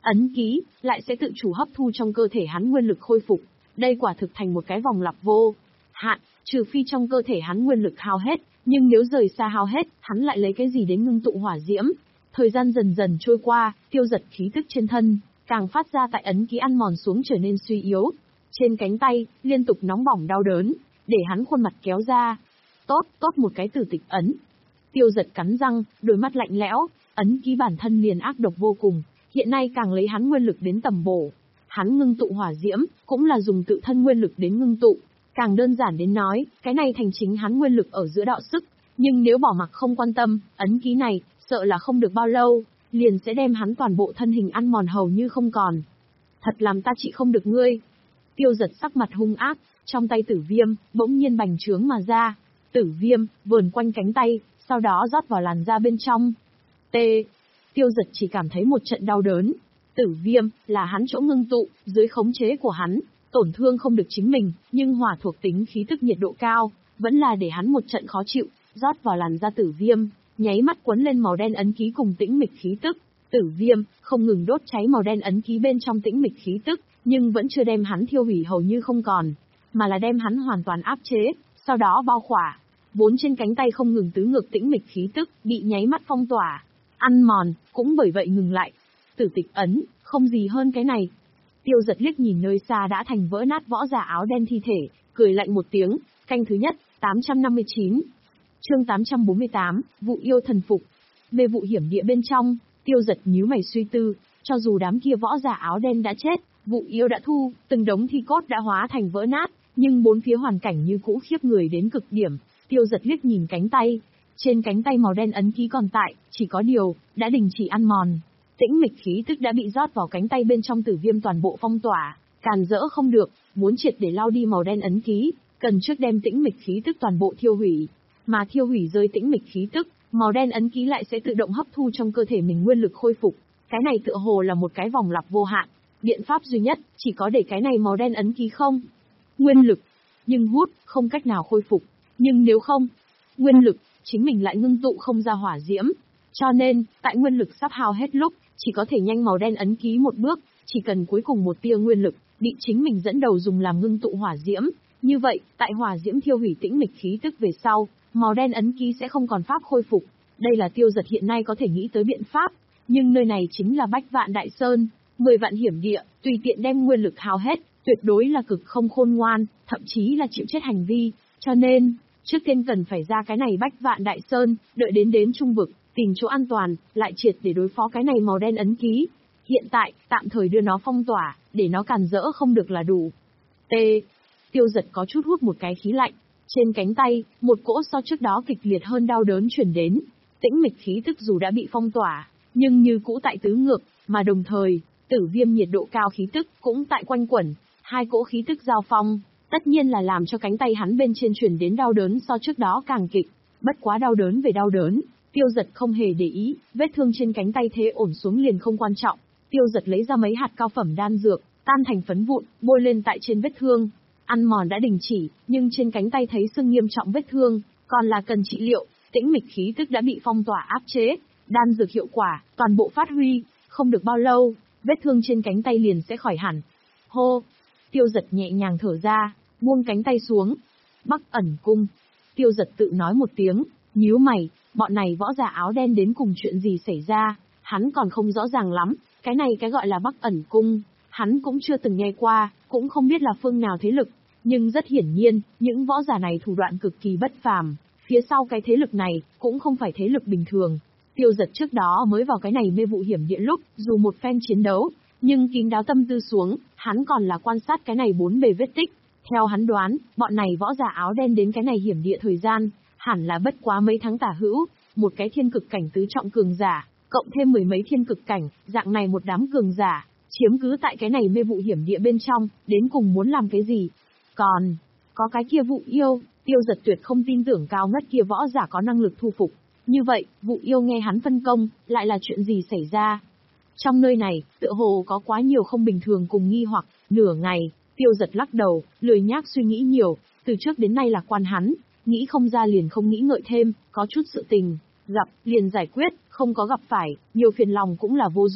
ấn ký lại sẽ tự chủ hấp thu trong cơ thể hắn nguyên lực khôi phục. Đây quả thực thành một cái vòng lặp vô hạn, trừ phi trong cơ thể hắn nguyên lực hao hết, nhưng nếu rời xa hao hết, hắn lại lấy cái gì đến ngưng tụ hỏa diễm? Thời gian dần dần trôi qua, Tiêu Dật khí tức trên thân càng phát ra tại ấn ký ăn mòn xuống trở nên suy yếu. Trên cánh tay liên tục nóng bỏng đau đớn, để hắn khuôn mặt kéo ra. Tốt, tốt một cái tử tịch ấn. Tiêu Dật cắn răng, đôi mắt lạnh lẽo, ấn ký bản thân liền ác độc vô cùng, hiện nay càng lấy hắn nguyên lực đến tầm bổ. Hắn ngưng tụ hỏa diễm, cũng là dùng tự thân nguyên lực đến ngưng tụ. Càng đơn giản đến nói, cái này thành chính hắn nguyên lực ở giữa đạo sức, nhưng nếu bỏ mặc không quan tâm, ấn ký này, sợ là không được bao lâu, liền sẽ đem hắn toàn bộ thân hình ăn mòn hầu như không còn. Thật làm ta trị không được ngươi. Tiêu Dật sắc mặt hung ác, trong tay tử viêm, bỗng nhiên bành trướng mà ra. Tử viêm, vờn quanh cánh tay, sau đó rót vào làn da bên trong. T. Tiêu Dật chỉ cảm thấy một trận đau đớn. Tử viêm, là hắn chỗ ngưng tụ, dưới khống chế của hắn, tổn thương không được chính mình, nhưng hỏa thuộc tính khí tức nhiệt độ cao, vẫn là để hắn một trận khó chịu, rót vào làn da tử viêm, nháy mắt quấn lên màu đen ấn ký cùng tĩnh mịch khí tức. Tử viêm, không ngừng đốt cháy màu đen ấn ký bên trong tĩnh mịch khí tức, nhưng vẫn chưa đem hắn thiêu hủy hầu như không còn, mà là đem hắn hoàn toàn áp chế, sau đó bao khỏa. Vốn trên cánh tay không ngừng tứ ngược tĩnh mịch khí tức, bị nháy mắt phong tỏa, ăn mòn, cũng bởi vậy ngừng lại. Tử tịch ấn, không gì hơn cái này. Tiêu Dật liếc nhìn nơi xa đã thành vỡ nát võ giả áo đen thi thể, cười lạnh một tiếng. Canh thứ nhất, tám trăm năm mươi chín. Chương tám trăm bốn mươi tám, vụ yêu thần phục. Về vụ hiểm địa bên trong, Tiêu Dật nhíu mày suy tư, cho dù đám kia võ giả áo đen đã chết, vụ yêu đã thu, từng đống thi cốt đã hóa thành vỡ nát, nhưng bốn phía hoàn cảnh như cũ khiếp người đến cực điểm. Tiêu Dật liếc nhìn cánh tay, trên cánh tay màu đen ấn ký còn tại, chỉ có điều, đã đình chỉ ăn mòn. Tĩnh mịch khí tức đã bị rót vào cánh tay bên trong tử viêm toàn bộ phong tỏa, càn rỡ không được, muốn triệt để lao đi màu đen ấn ký, cần trước đem tĩnh mịch khí tức toàn bộ thiêu hủy. Mà thiêu hủy rơi tĩnh mịch khí tức, màu đen ấn ký lại sẽ tự động hấp thu trong cơ thể mình nguyên lực khôi phục. Cái này tựa hồ là một cái vòng lặp vô hạn. Biện pháp duy nhất, chỉ có để cái này màu đen ấn ký không nguyên lực, nhưng hút, không cách nào khôi phục. Nhưng nếu không nguyên lực, chính mình lại ngưng tụ không ra hỏa diễm. Cho nên, tại nguyên lực sắp hao hết lúc, chỉ có thể nhanh màu đen ấn ký một bước, chỉ cần cuối cùng một tia nguyên lực, bị chính mình dẫn đầu dùng làm ngưng tụ hỏa diễm. Như vậy, tại hỏa diễm thiêu hủy tĩnh mịch khí tức về sau, màu đen ấn ký sẽ không còn pháp khôi phục. Đây là Tiêu Dật hiện nay có thể nghĩ tới biện pháp, nhưng nơi này chính là Bách Vạn Đại Sơn, mười vạn hiểm địa, tùy tiện đem nguyên lực hao hết, tuyệt đối là cực không khôn ngoan, thậm chí là chịu chết hành vi. Cho nên, trước tiên cần phải ra cái này Bách Vạn Đại Sơn, đợi đến đến trung vực, tìm chỗ an toàn, lại triệt để đối phó cái này màu đen ấn ký. Hiện tại, tạm thời đưa nó phong tỏa, để nó càn rỡ không được là đủ. T. Tiêu Dật có chút hút một cái khí lạnh. Trên cánh tay, một cỗ so trước đó kịch liệt hơn đau đớn chuyển đến. Tĩnh mịch khí tức dù đã bị phong tỏa, nhưng như cũ tại tứ ngược, mà đồng thời, tử viêm nhiệt độ cao khí tức cũng tại quanh quẩn. Hai cỗ khí tức giao phong, tất nhiên là làm cho cánh tay hắn bên trên chuyển đến đau đớn so trước đó càng kịch. Bất quá đau đớn về đau đớn, Tiêu Dật không hề để ý, vết thương trên cánh tay thế ổn xuống liền không quan trọng. Tiêu Dật lấy ra mấy hạt cao phẩm đan dược, tan thành phấn vụn, bôi lên tại trên vết thương. Ăn mòn đã đình chỉ, nhưng trên cánh tay thấy sưng nghiêm trọng vết thương, còn là cần trị liệu. Tĩnh mịch khí tức đã bị phong tỏa áp chế, đan dược hiệu quả, toàn bộ phát huy, không được bao lâu, vết thương trên cánh tay liền sẽ khỏi hẳn. Hô! Tiêu Dật nhẹ nhàng thở ra, buông cánh tay xuống. Bắc ẩn cung. Tiêu Dật tự nói một tiếng, nhíu mày, bọn này võ giả áo đen đến cùng chuyện gì xảy ra, hắn còn không rõ ràng lắm, cái này cái gọi là Bắc ẩn cung, hắn cũng chưa từng nghe qua, cũng không biết là phương nào thế lực, nhưng rất hiển nhiên, những võ giả này thủ đoạn cực kỳ bất phàm, phía sau cái thế lực này, cũng không phải thế lực bình thường. Tiêu Dật trước đó mới vào cái này mê vụ hiểm địa lúc, dù một phen chiến đấu, nhưng kín đáo tâm tư xuống, hắn còn là quan sát cái này bốn bề vết tích. Theo hắn đoán, bọn này võ giả áo đen đến cái này hiểm địa thời gian, hẳn là bất quá mấy tháng tả hữu, một cái thiên cực cảnh tứ trọng cường giả, cộng thêm mười mấy thiên cực cảnh, dạng này một đám cường giả, chiếm cứ tại cái này mê vụ hiểm địa bên trong, đến cùng muốn làm cái gì? Còn, có cái kia vụ yêu, Tiêu Dật tuyệt không tin tưởng cao ngất kia võ giả có năng lực thu phục. Như vậy, vụ yêu nghe hắn phân công, lại là chuyện gì xảy ra? Trong nơi này, tựa hồ có quá nhiều không bình thường cùng nghi hoặc, nửa ngày, Tiêu Dật lắc đầu, lười nhác suy nghĩ nhiều, từ trước đến nay là quan hắn, nghĩ không ra liền không nghĩ ngợi thêm, có chút sự tình, gặp, liền giải quyết, không có gặp phải, nhiều phiền lòng cũng là vô dụng.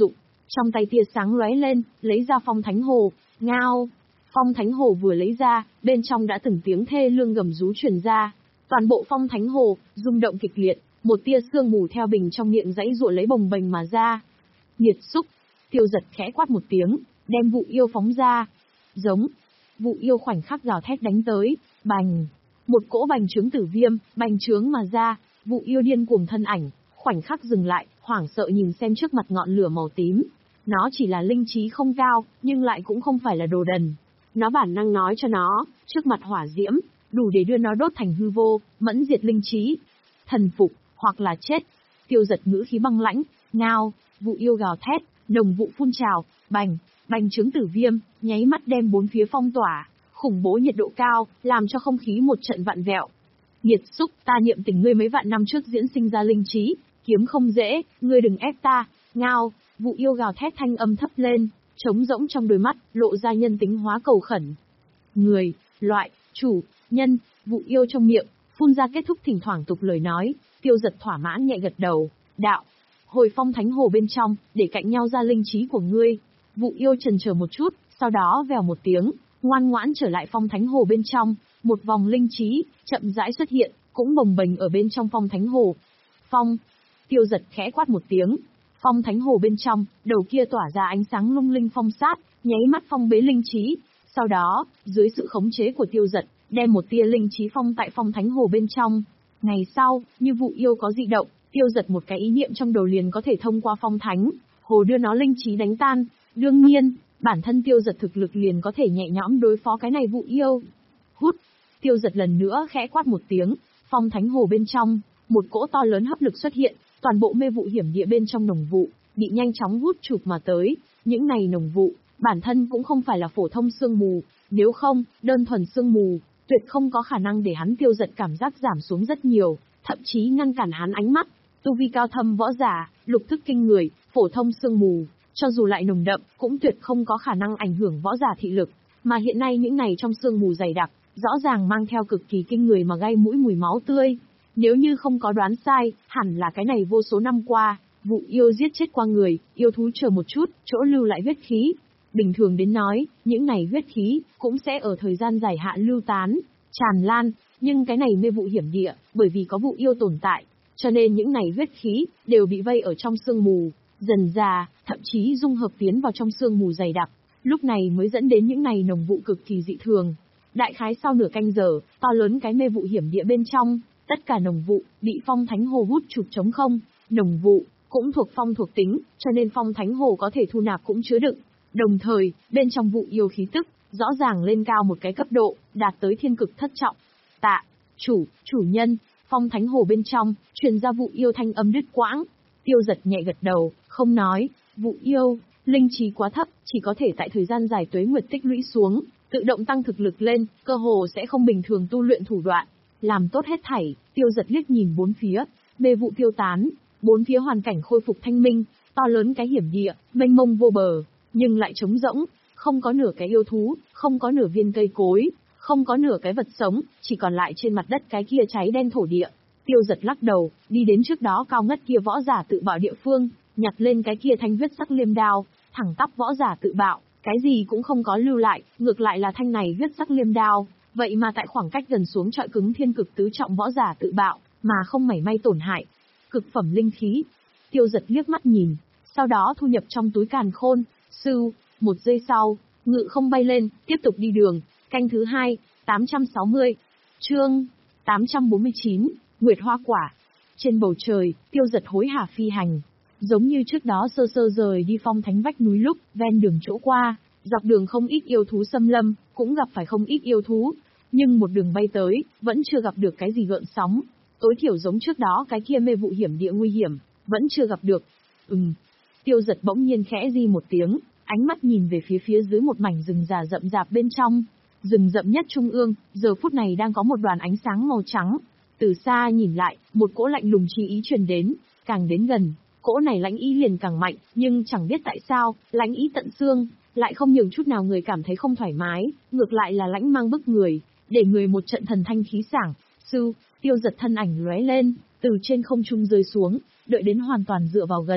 Trong tay tia sáng lóe lên, lấy ra phong thánh hồ, ngao. Phong thánh hồ vừa lấy ra, bên trong đã từng tiếng thê lương gầm rú truyền ra. Toàn bộ phong thánh hồ, rung động kịch liệt, một tia sương mù theo bình trong miệng dãy giụa lấy bồng bềnh mà ra. Nghiệt xúc, Tiêu Giật khẽ quát một tiếng, đem vụ yêu phóng ra. Giống, vụ yêu khoảnh khắc gào thét đánh tới, bành. Một cỗ bành trướng tử viêm, bành trướng mà ra, vụ yêu điên cuồng thân ảnh, khoảnh khắc dừng lại, hoảng sợ nhìn xem trước mặt ngọn lửa màu tím. Nó chỉ là linh trí không cao, nhưng lại cũng không phải là đồ đần. Nó bản năng nói cho nó, trước mặt hỏa diễm, đủ để đưa nó đốt thành hư vô, mẫn diệt linh trí. Thần phục, hoặc là chết. Tiêu Giật ngữ khí băng lãnh, ngao, vụ yêu gào thét, nồng vụ phun trào, bành, bành trướng tử viêm, nháy mắt đem bốn phía phong tỏa, khủng bố nhiệt độ cao, làm cho không khí một trận vặn vẹo. Nghiệt xúc, ta niệm tình ngươi mấy vạn năm trước diễn sinh ra linh trí, kiếm không dễ, ngươi đừng ép ta, ngao, vụ yêu gào thét thanh âm thấp lên, trống rỗng trong đôi mắt, lộ ra nhân tính hóa cầu khẩn. Người, loại, chủ, nhân, vụ yêu trong miệng, phun ra kết thúc thỉnh thoảng tục lời nói, Tiêu Giật thỏa mãn nhẹ gật đầu, đạo, hồi phong thánh hồ bên trong, để cạnh nhau ra linh trí của ngươi. Vụ yêu chần chờ một chút, sau đó vèo một tiếng, ngoan ngoãn trở lại phong thánh hồ bên trong, một vòng linh trí, chậm rãi xuất hiện, cũng bồng bềnh ở bên trong phong thánh hồ. Phong, Tiêu Giật khẽ quát một tiếng, phong thánh hồ bên trong, đầu kia tỏa ra ánh sáng lung linh phong sát, nháy mắt phong bế linh trí. Sau đó, dưới sự khống chế của Tiêu Giật, đem một tia linh trí phong tại phong thánh hồ bên trong. Ngày sau, như vụ yêu có dị động, Tiêu Giật một cái ý niệm trong đầu liền có thể thông qua phong thánh hồ đưa nó linh trí đánh tan. Đương nhiên, bản thân Tiêu Giật thực lực liền có thể nhẹ nhõm đối phó cái này vụ yêu. Hút, Tiêu Giật lần nữa khẽ quát một tiếng, phong thánh hồ bên trong, một cỗ to lớn hấp lực xuất hiện, toàn bộ mê vụ hiểm địa bên trong nồng vụ bị nhanh chóng hút chụp mà tới. Những này nồng vụ, bản thân cũng không phải là phổ thông sương mù, nếu không, đơn thuần sương mù, tuyệt không có khả năng để hắn Tiêu Giật cảm giác giảm xuống rất nhiều, thậm chí ngăn cản hắn ánh mắt. Tu vi cao thâm võ giả, lục thức kinh người, phổ thông sương mù, cho dù lại nồng đậm, cũng tuyệt không có khả năng ảnh hưởng võ giả thị lực, mà hiện nay những này trong sương mù dày đặc, rõ ràng mang theo cực kỳ kinh người mà gây mũi mùi máu tươi. Nếu như không có đoán sai, hẳn là cái này vô số năm qua, vụ yêu giết chết qua người, yêu thú chờ một chút, chỗ lưu lại huyết khí. Bình thường đến nói, những này huyết khí, cũng sẽ ở thời gian dài hạn lưu tán, tràn lan, nhưng cái này mê vụ hiểm địa, bởi vì có vụ yêu tồn tại, cho nên những này huyết khí, đều bị vây ở trong sương mù, dần già, thậm chí dung hợp tiến vào trong sương mù dày đặc, lúc này mới dẫn đến những này nồng vụ cực kỳ dị thường. Đại khái sau nửa canh giờ, to lớn cái mê vụ hiểm địa bên trong, tất cả nồng vụ, bị phong thánh hồ hút chụp trống không, nồng vụ, cũng thuộc phong thuộc tính, cho nên phong thánh hồ có thể thu nạp cũng chứa đựng. Đồng thời, bên trong vụ yêu khí tức, rõ ràng lên cao một cái cấp độ, đạt tới thiên cực thất trọng. Tạ, chủ, chủ nhân, phong thánh hồ bên trong, truyền ra vụ yêu thanh âm đứt quãng. Tiêu Giật nhẹ gật đầu, không nói, vụ yêu, linh trí quá thấp, chỉ có thể tại thời gian dài tuế nguyệt tích lũy xuống, tự động tăng thực lực lên, cơ hồ sẽ không bình thường tu luyện thủ đoạn. Làm tốt hết thảy, Tiêu Giật liếc nhìn bốn phía, mê vụ tiêu tán, bốn phía hoàn cảnh khôi phục thanh minh, to lớn cái hiểm địa, mênh mông vô bờ, nhưng lại trống rỗng, không có nửa cái yêu thú, không có nửa viên cây cối, không có nửa cái vật sống, chỉ còn lại trên mặt đất cái kia cháy đen thổ địa. Tiêu Giật lắc đầu, đi đến trước đó cao ngất kia võ giả tự bạo địa phương, nhặt lên cái kia thanh huyết sắc liêm đao, thẳng tắp võ giả tự bạo, cái gì cũng không có lưu lại, ngược lại là thanh này huyết sắc liêm đao, vậy mà tại khoảng cách gần xuống trọi cứng thiên cực tứ trọng võ giả tự bạo, mà không mảy may tổn hại. Cực phẩm linh khí. Tiêu Giật liếc mắt nhìn, sau đó thu nhập trong túi càn khôn, sưu, một giây sau, ngự không bay lên, tiếp tục đi đường. Canh thứ hai, tám trăm sáu mươi. Chương tám trăm bốn mươi chín, Nguyệt Hoa Quả. Trên bầu trời, Tiêu Giật hối hả phi hành, giống như trước đó sơ sơ rời đi phong thánh vách núi lúc, ven đường chỗ qua, dọc đường không ít yêu thú xâm lâm, cũng gặp phải không ít yêu thú, nhưng một đường bay tới, vẫn chưa gặp được cái gì gợn sóng, tối thiểu giống trước đó cái kia mê vụ hiểm địa nguy hiểm, vẫn chưa gặp được. Ừm. Tiêu Giật bỗng nhiên khẽ di một tiếng, ánh mắt nhìn về phía phía dưới một mảnh rừng già rậm rạp bên trong. Rừng rậm nhất trung ương, giờ phút này đang có một đoàn ánh sáng màu trắng. Từ xa nhìn lại, một cỗ lạnh lùng chi ý truyền đến, càng đến gần, cỗ này lãnh ý liền càng mạnh, nhưng chẳng biết tại sao, lãnh ý tận xương, lại không nhường chút nào người cảm thấy không thoải mái, ngược lại là lãnh mang bức người, để người một trận thần thanh khí sảng. Sư, Tiêu Giật thân ảnh lóe lên, từ trên không trung rơi xuống, đợi đến hoàn toàn dựa vào gần,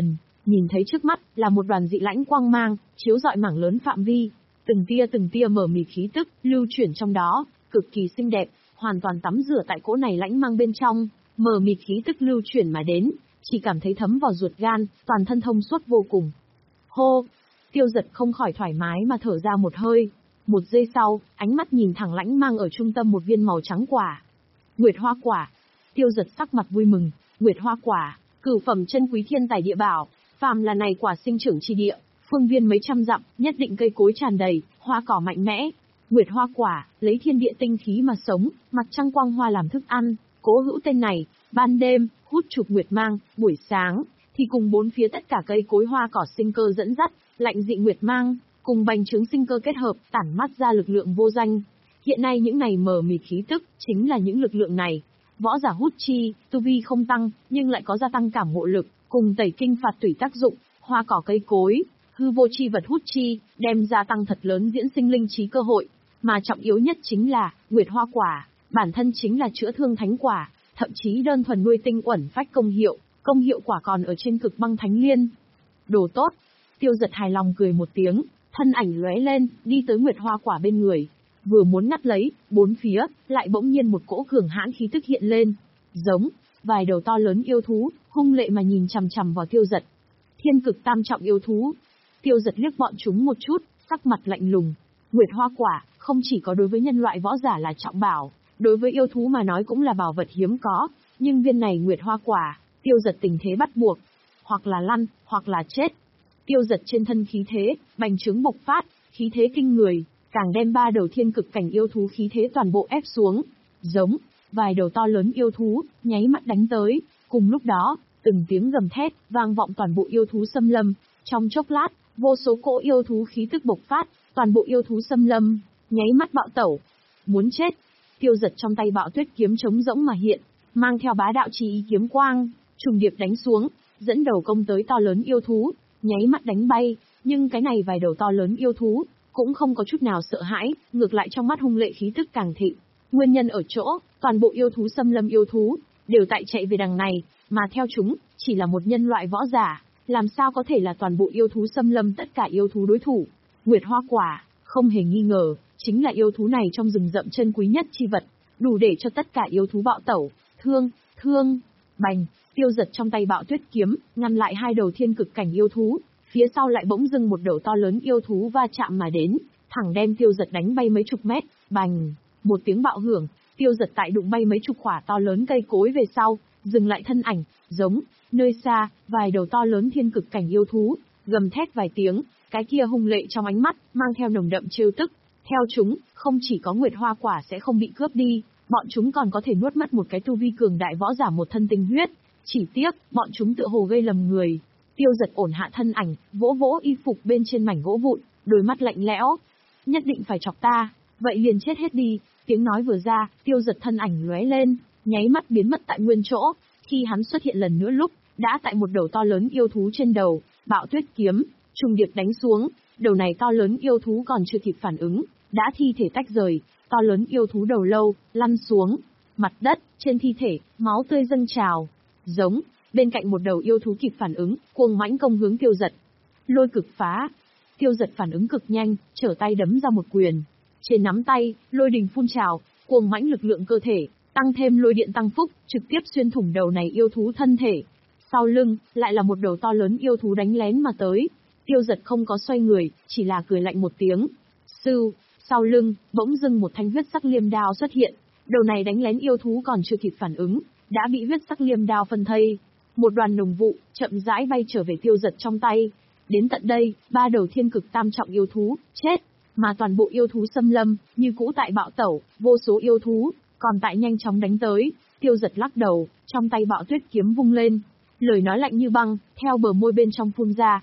Nhìn thấy trước mắt là một đoàn dị lãnh quang mang, chiếu rọi mảng lớn phạm vi, từng tia từng tia mờ mịt khí tức lưu chuyển trong đó, cực kỳ xinh đẹp, hoàn toàn tắm rửa tại cỗ này lãnh mang bên trong, mờ mịt khí tức lưu chuyển mà đến, chỉ cảm thấy thấm vào ruột gan, toàn thân thông suốt vô cùng. Hô, Tiêu Dật không khỏi thoải mái mà thở ra một hơi. Một giây sau, ánh mắt nhìn thẳng lãnh mang ở trung tâm một viên màu trắng quả. Nguyệt hoa quả. Tiêu Dật sắc mặt vui mừng, Nguyệt hoa quả, cửu phẩm chân quý thiên tài địa bảo, phàm là này quả sinh trưởng chi địa, phương viên mấy trăm dặm, nhất định cây cối tràn đầy, hoa cỏ mạnh mẽ. Nguyệt hoa quả, lấy thiên địa tinh khí mà sống, mặt trăng quang hoa làm thức ăn, cố hữu tên này, ban đêm, hút chụp nguyệt mang, buổi sáng, thì cùng bốn phía tất cả cây cối hoa cỏ sinh cơ dẫn dắt, lạnh dị nguyệt mang, cùng bành trướng sinh cơ kết hợp, tản mát ra lực lượng vô danh. Hiện nay những này mờ mịt khí tức, chính là những lực lượng này. Võ giả hút chi, tu vi không tăng, nhưng lại có gia tăng cảm ngộ lực, cùng tẩy kinh phạt tủy tác dụng, hoa cỏ cây cối, hư vô chi vật hút chi, đem gia tăng thật lớn diễn sinh linh trí cơ hội. Mà trọng yếu nhất chính là, nguyệt hoa quả, bản thân chính là chữa thương thánh quả, thậm chí đơn thuần nuôi tinh uẩn phách công hiệu, công hiệu quả còn ở trên cực băng thánh liên. Đồ tốt. Tiêu Dật hài lòng cười một tiếng, thân ảnh lóe lên, đi tới nguyệt hoa quả bên người. Vừa muốn ngắt lấy, bốn phía, lại bỗng nhiên một cỗ cường hãn khí tức hiện lên. Giống, vài đầu to lớn yêu thú, hung lệ mà nhìn chằm chằm vào Tiêu Dật. Thiên cực tam trọng yêu thú. Tiêu Dật liếc bọn chúng một chút, sắc mặt lạnh lùng. Nguyệt hoa quả, không chỉ có đối với nhân loại võ giả là trọng bảo, đối với yêu thú mà nói cũng là bảo vật hiếm có, nhưng viên này nguyệt hoa quả, Tiêu Dật tình thế bắt buộc. Hoặc là lăn, hoặc là chết. Tiêu Dật trên thân khí thế, bành trướng bộc phát, khí thế kinh người, càng đem ba đầu thiên cực cảnh yêu thú khí thế toàn bộ ép xuống. Giống, vài đầu to lớn yêu thú, nháy mắt đánh tới, cùng lúc đó, từng tiếng gầm thét, vang vọng toàn bộ yêu thú xâm lâm. Trong chốc lát, vô số cỗ yêu thú khí tức bộc phát, toàn bộ yêu thú xâm lâm, nháy mắt bạo tẩu. Muốn chết. Tiêu Dật trong tay Bạo Tuyết kiếm trống rỗng mà hiện, mang theo bá đạo chi ý kiếm quang, trùng điệp đánh xuống, dẫn đầu công tới to lớn yêu thú, nháy mắt đánh bay, nhưng cái này vài đầu to lớn yêu thú, cũng không có chút nào sợ hãi, ngược lại trong mắt hung lệ khí tức càng thịnh. Nguyên nhân ở chỗ, toàn bộ yêu thú xâm lâm yêu thú, đều tại chạy về đằng này, mà theo chúng, chỉ là một nhân loại võ giả, làm sao có thể là toàn bộ yêu thú xâm lâm tất cả yêu thú đối thủ. Nguyệt hoa quả, không hề nghi ngờ, chính là yêu thú này trong rừng rậm chân quý nhất chi vật, đủ để cho tất cả yêu thú bạo tẩu, thương, thương, bành. Tiêu Dật trong tay Bạo Tuyết kiếm, ngăn lại hai đầu thiên cực cảnh yêu thú, phía sau lại bỗng dưng một đầu to lớn yêu thú va chạm mà đến, thẳng đem Tiêu Dật đánh bay mấy chục mét, bành, một tiếng bạo hưởng, Tiêu Dật tại đụng bay mấy chục quả to lớn cây cối về sau, dừng lại thân ảnh, giống, nơi xa, vài đầu to lớn thiên cực cảnh yêu thú, gầm thét vài tiếng, cái kia hung lệ trong ánh mắt, mang theo nồng đậm trêu tức, theo chúng, không chỉ có nguyệt hoa quả sẽ không bị cướp đi, bọn chúng còn có thể nuốt mất một cái tu vi cường đại võ giả một thân tinh huyết. Chỉ tiếc, bọn chúng tựa hồ gây lầm người. Tiêu Dật ổn hạ thân ảnh, vỗ vỗ y phục bên trên mảnh gỗ vụn, đôi mắt lạnh lẽo. Nhất định phải chọc ta, vậy liền chết hết đi. Tiếng nói vừa ra, Tiêu Dật thân ảnh lóe lên, nháy mắt biến mất tại nguyên chỗ. Khi hắn xuất hiện lần nữa lúc, đã tại một đầu to lớn yêu thú trên đầu, Bạo Tuyết kiếm, trùng điệp đánh xuống. Đầu này to lớn yêu thú còn chưa kịp phản ứng, đã thi thể tách rời, to lớn yêu thú đầu lâu, lăn xuống. Mặt đất, trên thi thể, máu tươi dâng trào. Giống, bên cạnh một đầu yêu thú kịp phản ứng, cuồng mãnh công hướng Tiêu Dật. Lôi cực phá. Tiêu Dật phản ứng cực nhanh, trở tay đấm ra một quyền. Trên nắm tay, lôi đình phun trào, cuồng mãnh lực lượng cơ thể, tăng thêm lôi điện tăng phúc, trực tiếp xuyên thủng đầu này yêu thú thân thể. Sau lưng, lại là một đầu to lớn yêu thú đánh lén mà tới. Tiêu Dật không có xoay người, chỉ là cười lạnh một tiếng. Sưu, sau lưng, bỗng dưng một thanh huyết sắc liêm đao xuất hiện. Đầu này đánh lén yêu thú còn chưa kịp phản ứng, đã bị huyết sắc liêm đao phân thây. Một đoàn nồng vụ, chậm rãi bay trở về Tiêu Dật trong tay. Đến tận đây, ba đầu thiên cực tam trọng yêu thú, chết. Mà toàn bộ yêu thú xâm lâm, như cũ tại bạo tẩu, vô số yêu thú, còn tại nhanh chóng đánh tới. Tiêu Dật lắc đầu, trong tay Bạo Tuyết kiếm vung lên. Lời nói lạnh như băng, theo bờ môi bên trong phun ra.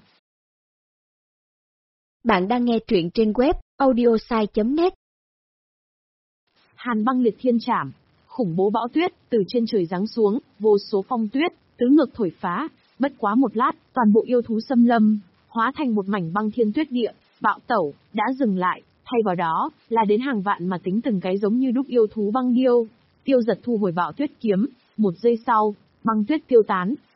Bạn đang nghe truyện trên web audiosai chấm net. Hàn băng liệt thiên trảm, khủng bố bão tuyết, từ trên trời giáng xuống, vô số phong tuyết, tứ ngược thổi phá, bất quá một lát, toàn bộ yêu thú xâm lâm, hóa thành một mảnh băng thiên tuyết địa, bạo tẩu, đã dừng lại, thay vào đó, là đến hàng vạn mà tính từng cái giống như đúc yêu thú băng điêu. Tiêu Dật thu hồi Bạo Tuyết kiếm, một giây sau, băng tuyết tiêu tán,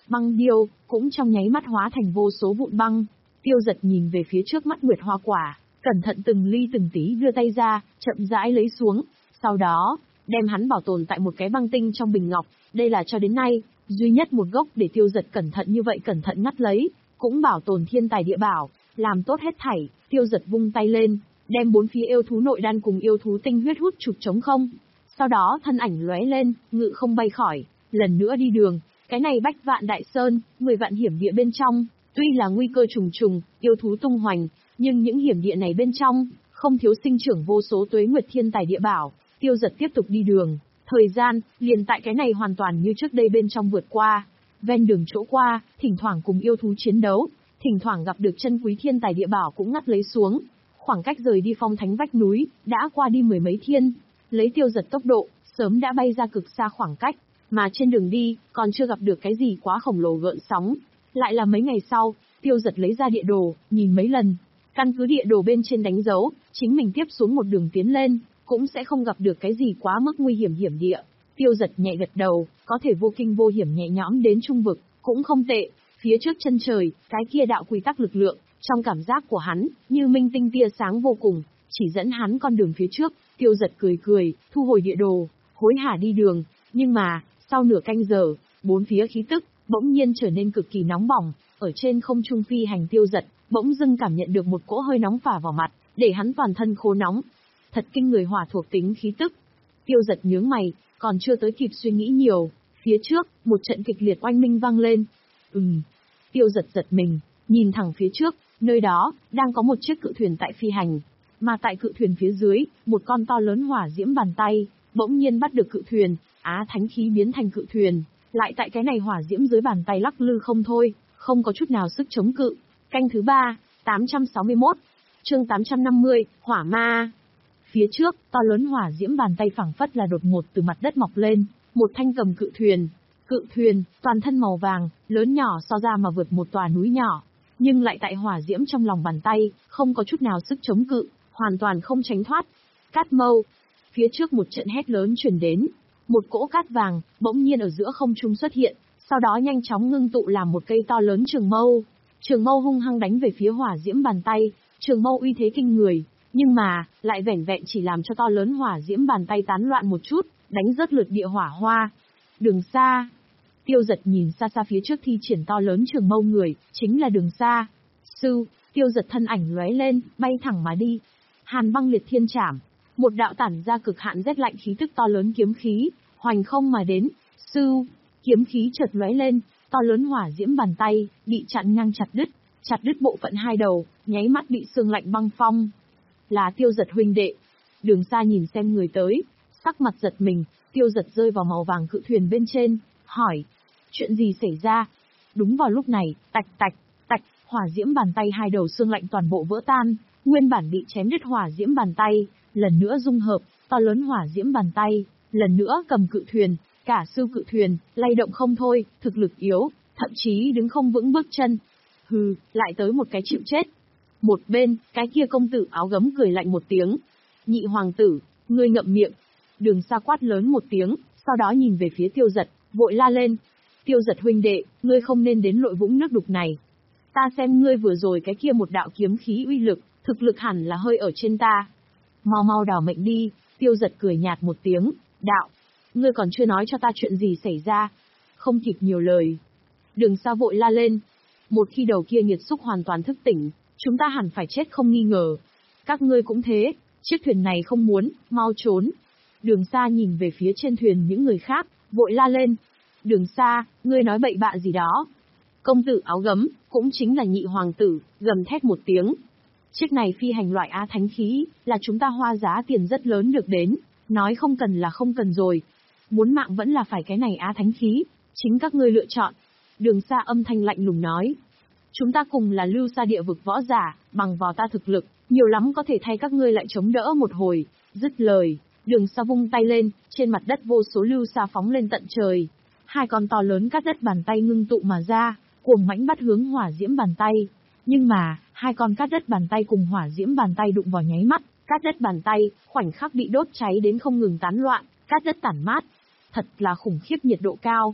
băng điêu, cũng trong nháy mắt hóa thành vô số vụn băng. Tiêu Dật nhìn về phía trước mắt Nguyệt Hoa Quả, cẩn thận từng ly từng tí đưa tay ra, chậm rãi lấy xuống, sau đó, đem hắn bảo tồn tại một cái băng tinh trong bình ngọc, đây là cho đến nay, duy nhất một gốc để Tiêu Dật cẩn thận như vậy cẩn thận ngắt lấy, cũng bảo tồn thiên tài địa bảo, làm tốt hết thảy, Tiêu Dật vung tay lên, đem bốn phía yêu thú nội đan cùng yêu thú tinh huyết hút trục trống không. Sau đó thân ảnh lóe lên, ngự không bay khỏi, lần nữa đi đường, cái này bách vạn đại sơn, mười vạn hiểm địa bên trong, tuy là nguy cơ trùng trùng, yêu thú tung hoành, nhưng những hiểm địa này bên trong, không thiếu sinh trưởng vô số tuế nguyệt thiên tài địa bảo. Tiêu Dật tiếp tục đi đường, thời gian, liền tại cái này hoàn toàn như trước đây bên trong vượt qua. Ven đường chỗ qua, thỉnh thoảng cùng yêu thú chiến đấu, thỉnh thoảng gặp được chân quý thiên tài địa bảo cũng ngắt lấy xuống. Khoảng cách rời đi phong thánh vách núi, đã qua đi mười mấy thiên. Lấy Tiêu Dật tốc độ, sớm đã bay ra cực xa khoảng cách, mà trên đường đi, còn chưa gặp được cái gì quá khổng lồ gợn sóng. Lại là mấy ngày sau, Tiêu Dật lấy ra địa đồ, nhìn mấy lần. Căn cứ địa đồ bên trên đánh dấu, chính mình tiếp xuống một đường tiến lên, cũng sẽ không gặp được cái gì quá mức nguy hiểm hiểm địa. Tiêu Dật nhẹ gật đầu, có thể vô kinh vô hiểm nhẹ nhõm đến trung vực, cũng không tệ. Phía trước chân trời, cái kia đạo quy tắc lực lượng, trong cảm giác của hắn, như minh tinh tia sáng vô cùng, chỉ dẫn hắn con đường phía trước. Tiêu Dật cười cười, thu hồi địa đồ, hối hả đi đường, nhưng mà, sau nửa canh giờ, bốn phía khí tức, bỗng nhiên trở nên cực kỳ nóng bỏng, ở trên không trung phi hành Tiêu Dật, bỗng dưng cảm nhận được một cỗ hơi nóng phả vào mặt, để hắn toàn thân khô nóng. Thật kinh người hỏa thuộc tính khí tức. Tiêu Dật nhướng mày, còn chưa tới kịp suy nghĩ nhiều, phía trước, một trận kịch liệt oanh minh vang lên. Ừm. Tiêu Dật giật mình, nhìn thẳng phía trước, nơi đó, đang có một chiếc cự thuyền tại phi hành. Mà tại cự thuyền phía dưới, một con to lớn hỏa diễm bàn tay, bỗng nhiên bắt được cự thuyền, á thánh khí biến thành cự thuyền, lại tại cái này hỏa diễm dưới bàn tay lắc lư không thôi, không có chút nào sức chống cự. Canh thứ ba, tám trăm sáu mươi mốt, chương tám trăm năm mươi, hỏa ma. Phía trước, to lớn hỏa diễm bàn tay phẳng phất là đột ngột từ mặt đất mọc lên, một thanh cầm cự thuyền. Cự thuyền, toàn thân màu vàng, lớn nhỏ so ra mà vượt một tòa núi nhỏ, nhưng lại tại hỏa diễm trong lòng bàn tay, không có chút nào sức chống cự, hoàn toàn không tránh thoát. Cát mâu. Phía trước một trận hét lớn truyền đến, một cỗ cát vàng, bỗng nhiên ở giữa không trung xuất hiện, sau đó nhanh chóng ngưng tụ làm một cây to lớn trường mâu. Trường mâu hung hăng đánh về phía hỏa diễm bàn tay, trường mâu uy thế kinh người, nhưng mà, lại vẻn vẹn chỉ làm cho to lớn hỏa diễm bàn tay tán loạn một chút, đánh rớt lượt địa hỏa hoa. Đường Sa. Tiêu Dật nhìn xa xa phía trước thi triển to lớn trường mâu người, chính là Đường Sa. Sư, Tiêu Dật thân ảnh lóe lên, bay thẳng mà đi. Hàn băng liệt thiên trảm, một đạo tản ra cực hạn rét lạnh khí tức to lớn kiếm khí, hoành không mà đến. Sư, kiếm khí chợt lóe lên, to lớn hỏa diễm bàn tay, bị chặn ngang chặt đứt, chặt đứt bộ phận hai đầu, nháy mắt bị sương lạnh băng phong. Là Tiêu Dật huynh đệ. Đường Sa nhìn xem người tới, sắc mặt giật mình. Tiêu Dật rơi vào màu vàng cự thuyền bên trên, hỏi, chuyện gì xảy ra? Đúng vào lúc này, tạch tạch, tạch, hỏa diễm bàn tay hai đầu xương lạnh toàn bộ vỡ tan, nguyên bản bị chém đứt hỏa diễm bàn tay, lần nữa dung hợp, to lớn hỏa diễm bàn tay, lần nữa cầm cự thuyền, cả sư cự thuyền, lay động không thôi, thực lực yếu, thậm chí đứng không vững bước chân. Hừ, lại tới một cái chịu chết. Một bên, cái kia công tử áo gấm cười lạnh một tiếng. Nhị hoàng tử, ngươi ngậm miệng. Đường Sa quát lớn một tiếng, sau đó nhìn về phía Tiêu Dật, vội la lên. Tiêu Dật huynh đệ, ngươi không nên đến lội vũng nước đục này. Ta xem ngươi vừa rồi cái kia một đạo kiếm khí uy lực, thực lực hẳn là hơi ở trên ta. Mau mau đảo mệnh đi. Tiêu Dật cười nhạt một tiếng, đạo. Ngươi còn chưa nói cho ta chuyện gì xảy ra. Không kịp nhiều lời. Đường Sa vội la lên. Một khi đầu kia nghiệt xúc hoàn toàn thức tỉnh, chúng ta hẳn phải chết không nghi ngờ. Các ngươi cũng thế, chiếc thuyền này không muốn, mau trốn. Đường Sa nhìn về phía trên thuyền những người khác, vội la lên. Đường Sa, ngươi nói bậy bạ gì đó. Công tử áo gấm, cũng chính là nhị hoàng tử, gầm thét một tiếng. Chiếc này phi hành loại á thánh khí, là chúng ta hoa giá tiền rất lớn được đến, nói không cần là không cần rồi. Muốn mạng vẫn là phải cái này á thánh khí, chính các ngươi lựa chọn. Đường Sa âm thanh lạnh lùng nói. Chúng ta cùng là lưu sa địa vực võ giả, bằng vào ta thực lực, nhiều lắm có thể thay các ngươi lại chống đỡ một hồi. Dứt lời, Đường Sa vung tay lên, trên mặt đất vô số lưu sa phóng lên tận trời. Hai con to lớn cắt đất bàn tay ngưng tụ mà ra, cuồng mãnh bắt hướng hỏa diễm bàn tay. Nhưng mà, hai con cắt đất bàn tay cùng hỏa diễm bàn tay đụng vào nháy mắt, cắt đất bàn tay, khoảnh khắc bị đốt cháy đến không ngừng tán loạn, cắt đất tản mát. Thật là khủng khiếp nhiệt độ cao.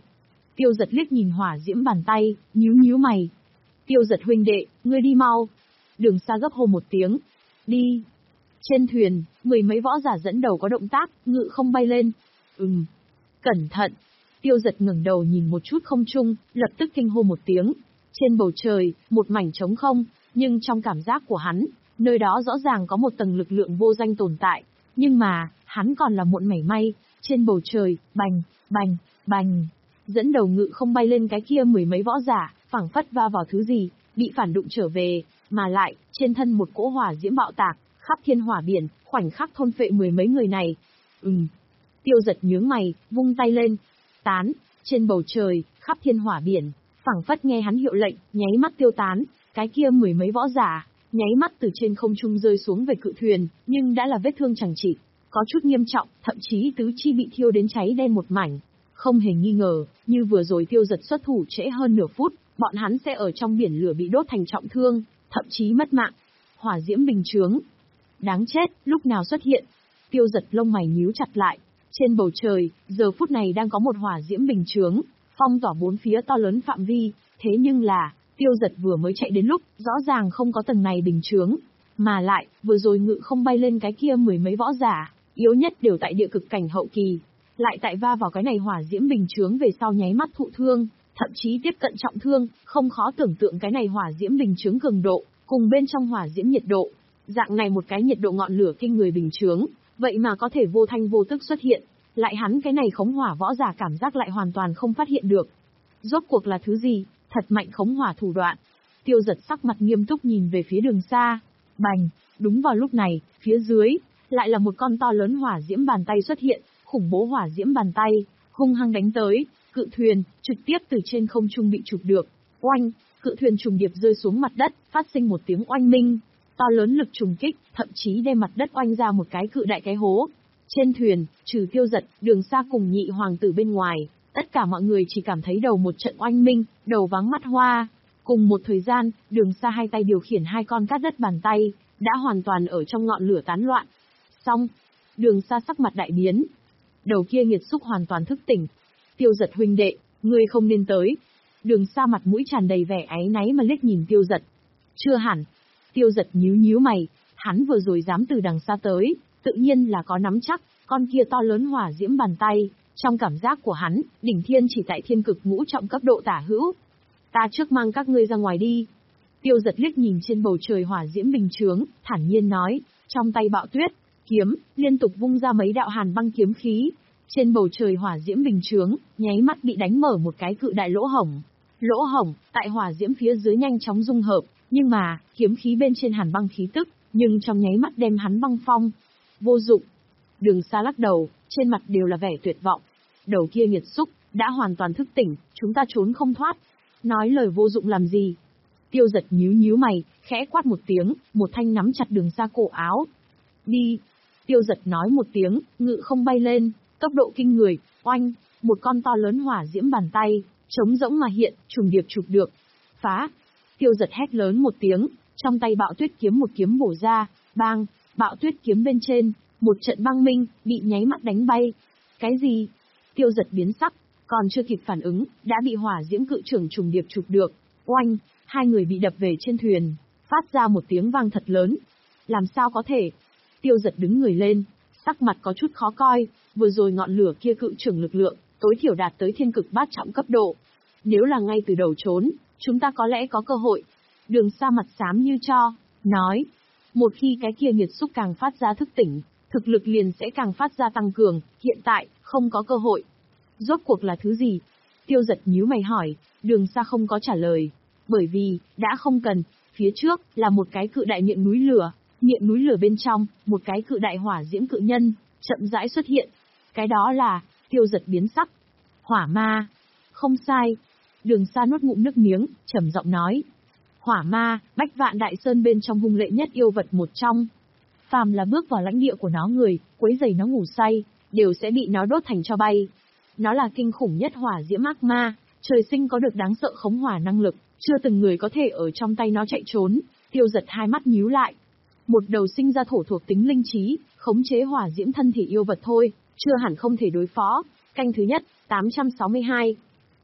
Tiêu Giật liếc nhìn hỏa diễm bàn tay, nhíu nhíu mày. Tiêu Giật huynh đệ, ngươi đi mau. Đường Sa gấp hô một tiếng. Đi. Trên thuyền, mười mấy võ giả dẫn đầu có động tác, ngự không bay lên. Ừm. Cẩn thận. Tiêu Giật ngẩng đầu nhìn một chút không trung, lập tức kinh hô một tiếng. Trên bầu trời, một mảnh trống không, nhưng trong cảm giác của hắn, nơi đó rõ ràng có một tầng lực lượng vô danh tồn tại. Nhưng mà, hắn còn là muộn mảy may, trên bầu trời, bành, bành, bành. Dẫn đầu ngự không bay lên cái kia mười mấy võ giả, phảng phất va vào thứ gì, bị phản đụng trở về, mà lại, trên thân một cỗ hỏa diễm bạo tạc, khắp thiên hỏa biển, khoảnh khắc thôn phệ mười mấy người này. Ừm. Tiêu Giật nhướng mày, vung tay lên. Tán, trên bầu trời, khắp thiên hỏa biển, phảng phất nghe hắn hiệu lệnh, nháy mắt tiêu tán, cái kia mười mấy võ giả, nháy mắt từ trên không trung rơi xuống về cự thuyền, nhưng đã là vết thương chẳng trị, có chút nghiêm trọng, thậm chí tứ chi bị thiêu đến cháy đen một mảnh. Không hề nghi ngờ, như vừa rồi Tiêu Giật xuất thủ trễ hơn nửa phút, bọn hắn sẽ ở trong biển lửa bị đốt thành trọng thương, thậm chí mất mạng. Hỏa diễm bình chướng. Đáng chết, lúc nào xuất hiện? Tiêu Giật lông mày nhíu chặt lại. Trên bầu trời, giờ phút này đang có một hỏa diễm bình chướng, phong tỏa bốn phía to lớn phạm vi, thế nhưng là, Tiêu Giật vừa mới chạy đến lúc, rõ ràng không có tầng này bình chướng. Mà lại, vừa rồi ngự không bay lên cái kia mười mấy võ giả, yếu nhất đều tại địa cực cảnh hậu kỳ. Lại tại va vào cái này hỏa diễm bình chướng về sau nháy mắt thụ thương, thậm chí tiếp cận trọng thương, không khó tưởng tượng cái này hỏa diễm bình chướng cường độ, cùng bên trong hỏa diễm nhiệt độ. Dạng này một cái nhiệt độ ngọn lửa kinh người bình chướng, vậy mà có thể vô thanh vô tức xuất hiện, lại hắn cái này khống hỏa võ giả cảm giác lại hoàn toàn không phát hiện được. Rốt cuộc là thứ gì, thật mạnh khống hỏa thủ đoạn. Tiêu Giật sắc mặt nghiêm túc nhìn về phía Đường Sa. Bành, đúng vào lúc này, phía dưới, lại là một con to lớn hỏa diễm bàn tay xuất hiện, khủng bố hỏa diễm bàn tay, hung hăng đánh tới, cự thuyền, trực tiếp từ trên không trung bị chụp được. Oanh, cự thuyền trùng điệp rơi xuống mặt đất, phát sinh một tiếng oanh minh. To lớn lực trùng kích, thậm chí đem mặt đất oanh ra một cái cự đại cái hố. Trên thuyền, trừ Tiêu Giật, Đường Sa cùng nhị hoàng tử bên ngoài, tất cả mọi người chỉ cảm thấy đầu một trận oanh minh, đầu váng mắt hoa. Cùng một thời gian, Đường Sa hai tay điều khiển hai con cát đất bàn tay, đã hoàn toàn ở trong ngọn lửa tán loạn. Xong, Đường Sa sắc mặt đại biến. Đầu kia nghiệt xúc hoàn toàn thức tỉnh. Tiêu Giật huynh đệ, ngươi không nên tới. Đường Sa mặt mũi tràn đầy vẻ áy náy mà liếc nhìn Tiêu Giật. Chưa hẳn. Tiêu Giật nhíu nhíu mày, hắn vừa rồi dám từ đằng xa tới, tự nhiên là có nắm chắc, con kia to lớn hỏa diễm bàn tay, trong cảm giác của hắn, đỉnh thiên chỉ tại thiên cực ngũ trọng cấp độ tả hữu. Ta trước mang các ngươi ra ngoài đi. Tiêu Giật liếc nhìn trên bầu trời hỏa diễm bình chướng, thản nhiên nói, trong tay bạo tuyết, kiếm, liên tục vung ra mấy đạo hàn băng kiếm khí. Trên bầu trời hỏa diễm bình chướng, nháy mắt bị đánh mở một cái cự đại lỗ hổng. Lỗ hổng, tại hỏa diễm phía dưới nhanh chóng dung hợp, nhưng mà, kiếm khí bên trên hàn băng khí tức, nhưng trong nháy mắt đem hắn băng phong. Vô dụng. Đường Sa lắc đầu, trên mặt đều là vẻ tuyệt vọng. Đầu kia nghiệt xúc, đã hoàn toàn thức tỉnh, chúng ta trốn không thoát. Nói lời vô dụng làm gì? Tiêu Giật nhíu nhíu mày, khẽ quát một tiếng, một thanh nắm chặt Đường Sa cổ áo. Đi. Tiêu Giật nói một tiếng, ngự không bay lên, tốc độ kinh người, oanh, một con to lớn hỏa diễm bàn tay, trống rỗng mà hiện, trùng điệp chụp được. Phá. Tiêu Giật hét lớn một tiếng, trong tay bạo tuyết kiếm một kiếm bổ ra, bang, bạo tuyết kiếm bên trên, một trận băng minh, bị nháy mắt đánh bay. Cái gì? Tiêu Giật biến sắc, còn chưa kịp phản ứng, đã bị hỏa diễm cự trưởng trùng điệp chụp được. Oanh, hai người bị đập về trên thuyền, phát ra một tiếng vang thật lớn. Làm sao có thể? Tiêu Giật đứng người lên, sắc mặt có chút khó coi, vừa rồi ngọn lửa kia cự trưởng lực lượng, tối thiểu đạt tới thiên cực bát trọng cấp độ. Nếu là ngay từ đầu trốn, chúng ta có lẽ có cơ hội. Đường Sa mặt xám như tro, nói, một khi cái kia nghiệt xúc càng phát ra thức tỉnh, thực lực liền sẽ càng phát ra tăng cường, hiện tại, không có cơ hội. Rốt cuộc là thứ gì? Tiêu Giật nhíu mày hỏi, Đường Sa không có trả lời, bởi vì, đã không cần, phía trước, là một cái cự đại miệng núi lửa, miệng núi lửa bên trong, một cái cự đại hỏa diễm cự nhân, chậm rãi xuất hiện. Cái đó là, Tiêu Giật biến sắc. Hỏa ma. Không sai. Đường Sa nuốt ngụm nước miếng, trầm giọng nói. Hỏa ma, Bách Vạn Đại Sơn bên trong hung lệ nhất yêu vật một trong. Phàm là bước vào lãnh địa của nó người, quấy rầy nó ngủ say, đều sẽ bị nó đốt thành tro bay. Nó là kinh khủng nhất hỏa diễm ác ma, trời sinh có được đáng sợ khống hỏa năng lực, chưa từng người có thể ở trong tay nó chạy trốn. Tiêu Giật hai mắt nhíu lại. Một đầu sinh ra thổ thuộc tính linh trí, khống chế hỏa diễm thân thể yêu vật thôi, chưa hẳn không thể đối phó. Canh thứ nhất, tám trăm sáu mươi hai.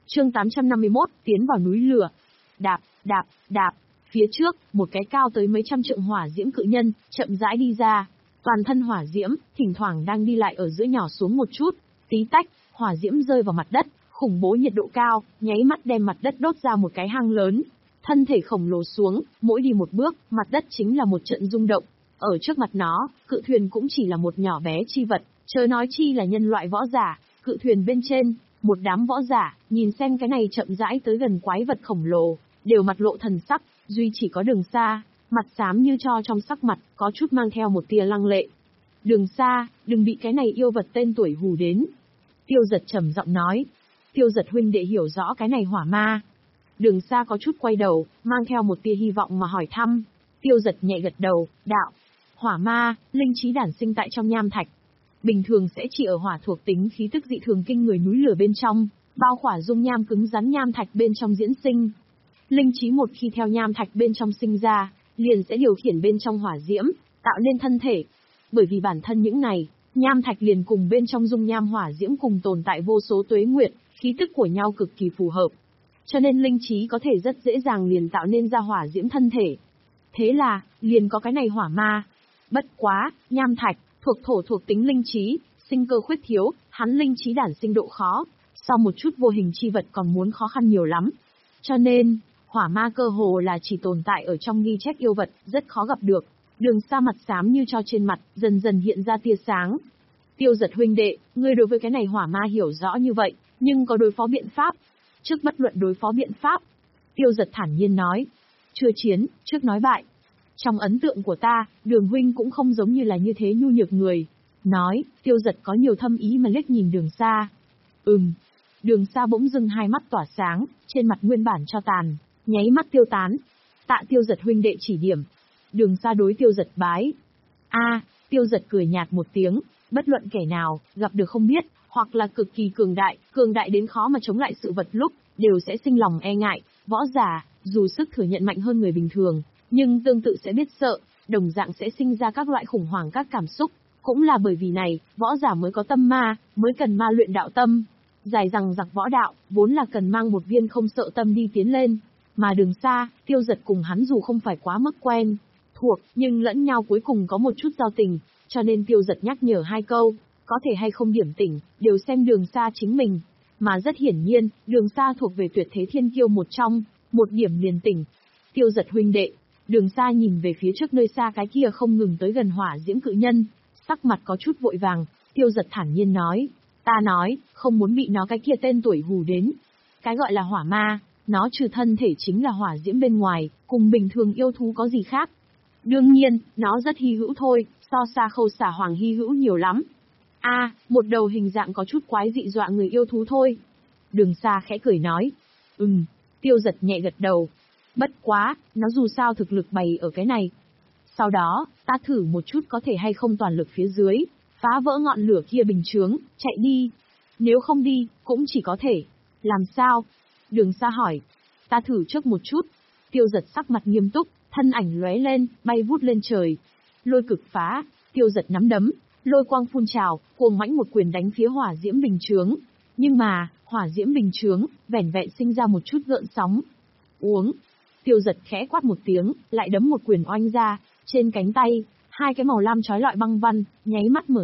Chương tám trăm năm mươi mốt, tiến vào núi lửa. Đạp, đạp, đạp, phía trước, một cái cao tới mấy trăm trượng hỏa diễm cự nhân, chậm rãi đi ra. Toàn thân hỏa diễm, thỉnh thoảng đang đi lại ở giữa nhỏ xuống một chút, tí tách, hỏa diễm rơi vào mặt đất, khủng bố nhiệt độ cao, nháy mắt đem mặt đất đốt ra một cái hang lớn. Thân thể khổng lồ xuống, mỗi đi một bước, mặt đất chính là một trận rung động. Ở trước mặt nó, cự thuyền cũng chỉ là một nhỏ bé chi vật, chớ nói chi là nhân loại võ giả. Cự thuyền bên trên, một đám võ giả, nhìn xem cái này chậm rãi tới gần quái vật khổng lồ, đều mặt lộ thần sắc, duy chỉ có Đường Sa, mặt xám như tro trong sắc mặt, có chút mang theo một tia lăng lệ. Đường Sa, đừng bị cái này yêu vật tên tuổi hù đến. Tiêu Giật trầm giọng nói. Tiêu Giật huynh đệ hiểu rõ cái này hỏa ma. Đường Sa có chút quay đầu, mang theo một tia hy vọng mà hỏi thăm. Tiêu Giật nhẹ gật đầu, đạo. Hỏa ma, linh trí đản sinh tại trong nham thạch. Bình thường sẽ chỉ ở hỏa thuộc tính khí tức dị thường kinh người núi lửa bên trong, bao khỏa dung nham cứng rắn nham thạch bên trong diễn sinh. Linh trí một khi theo nham thạch bên trong sinh ra, liền sẽ điều khiển bên trong hỏa diễm, tạo nên thân thể. Bởi vì bản thân những này, nham thạch liền cùng bên trong dung nham hỏa diễm cùng tồn tại vô số tuế nguyệt, khí tức của nhau cực kỳ phù hợp. Cho nên linh trí có thể rất dễ dàng liền tạo nên ra hỏa diễm thân thể. Thế là, liền có cái này hỏa ma. Bất quá, nham thạch, thuộc thổ thuộc tính linh trí, sinh cơ khuyết thiếu, hắn linh trí đản sinh độ khó, sau một chút vô hình chi vật còn muốn khó khăn nhiều lắm. Cho nên, hỏa ma cơ hồ là chỉ tồn tại ở trong ghi chép yêu vật, rất khó gặp được. Đường Sa mặt xám như cho trên mặt, dần dần hiện ra tia sáng. Tiêu Giật huynh đệ, ngươi đối với cái này hỏa ma hiểu rõ như vậy, nhưng có đối phó biện pháp. Trước bất luận đối phó biện pháp. Tiêu Giật thản nhiên nói. Chưa chiến, trước nói bại. Trong ấn tượng của ta, Đường huynh cũng không giống như là như thế nhu nhược người. Nói, Tiêu Giật có nhiều thâm ý mà liếc nhìn Đường Sa. Ừm. Đường Sa bỗng dưng hai mắt tỏa sáng, trên mặt nguyên bản cho tàn, nháy mắt tiêu tán. Tạ Tiêu Giật huynh đệ chỉ điểm. Đường Sa đối Tiêu Giật bái. A, Tiêu Giật cười nhạt một tiếng, bất luận kẻ nào, gặp được không biết, hoặc là cực kỳ cường đại, cường đại đến khó mà chống lại sự vật lúc, đều sẽ sinh lòng e ngại. Võ giả, dù sức thừa nhận mạnh hơn người bình thường, nhưng tương tự sẽ biết sợ, đồng dạng sẽ sinh ra các loại khủng hoảng các cảm xúc. Cũng là bởi vì này, võ giả mới có tâm ma, mới cần ma luyện đạo tâm. Dài rằng giặc võ đạo, vốn là cần mang một viên không sợ tâm đi tiến lên. Mà Đường Sa, Tiêu Giật cùng hắn dù không phải quá mức quen thuộc, nhưng lẫn nhau cuối cùng có một chút giao tình, cho nên Tiêu Giật nhắc nhở hai câu, có thể hay không điểm tỉnh, đều xem Đường Sa chính mình. Mà rất hiển nhiên, Đường Sa thuộc về tuyệt thế thiên kiêu một trong, một điểm liền tỉnh. Tiêu Giật huynh đệ. Đường Sa nhìn về phía trước nơi xa cái kia không ngừng tới gần hỏa diễm cự nhân, sắc mặt có chút vội vàng. Tiêu Giật thản nhiên nói, ta nói, không muốn bị nó cái kia tên tuổi hù đến. Cái gọi là hỏa ma, nó trừ thân thể chính là hỏa diễm bên ngoài, cùng bình thường yêu thú có gì khác. Đương nhiên, nó rất hy hữu thôi, so xa Khâu Xà Hoàng hy hữu nhiều lắm. A, à, một đầu hình dạng có chút quái dị dọa người yêu thú thôi. Đường Sa khẽ cười nói. Ừm, Tiêu Giật nhẹ gật đầu. Bất quá, nó dù sao thực lực bày ở cái này. Sau đó, ta thử một chút có thể hay không toàn lực phía dưới, phá vỡ ngọn lửa kia bình chướng, chạy đi. Nếu không đi, cũng chỉ có thể. Làm sao? Đường Sa hỏi. Ta thử trước một chút. Tiêu Giật sắc mặt nghiêm túc, thân ảnh lóe lên, bay vút lên trời. Lôi cực phá, Tiêu Giật nắm đấm, lôi quang phun trào, cuồng mãnh một quyền đánh phía hỏa diễm bình chướng. Nhưng mà, hỏa diễm bình chướng, vẻn vẹn sinh ra một chút gợn sóng. Uống. Tiêu Giật khẽ quát một tiếng, lại đấm một quyền oanh ra, trên cánh tay, hai cái màu lam chói lọi băng văn, nháy mắt mở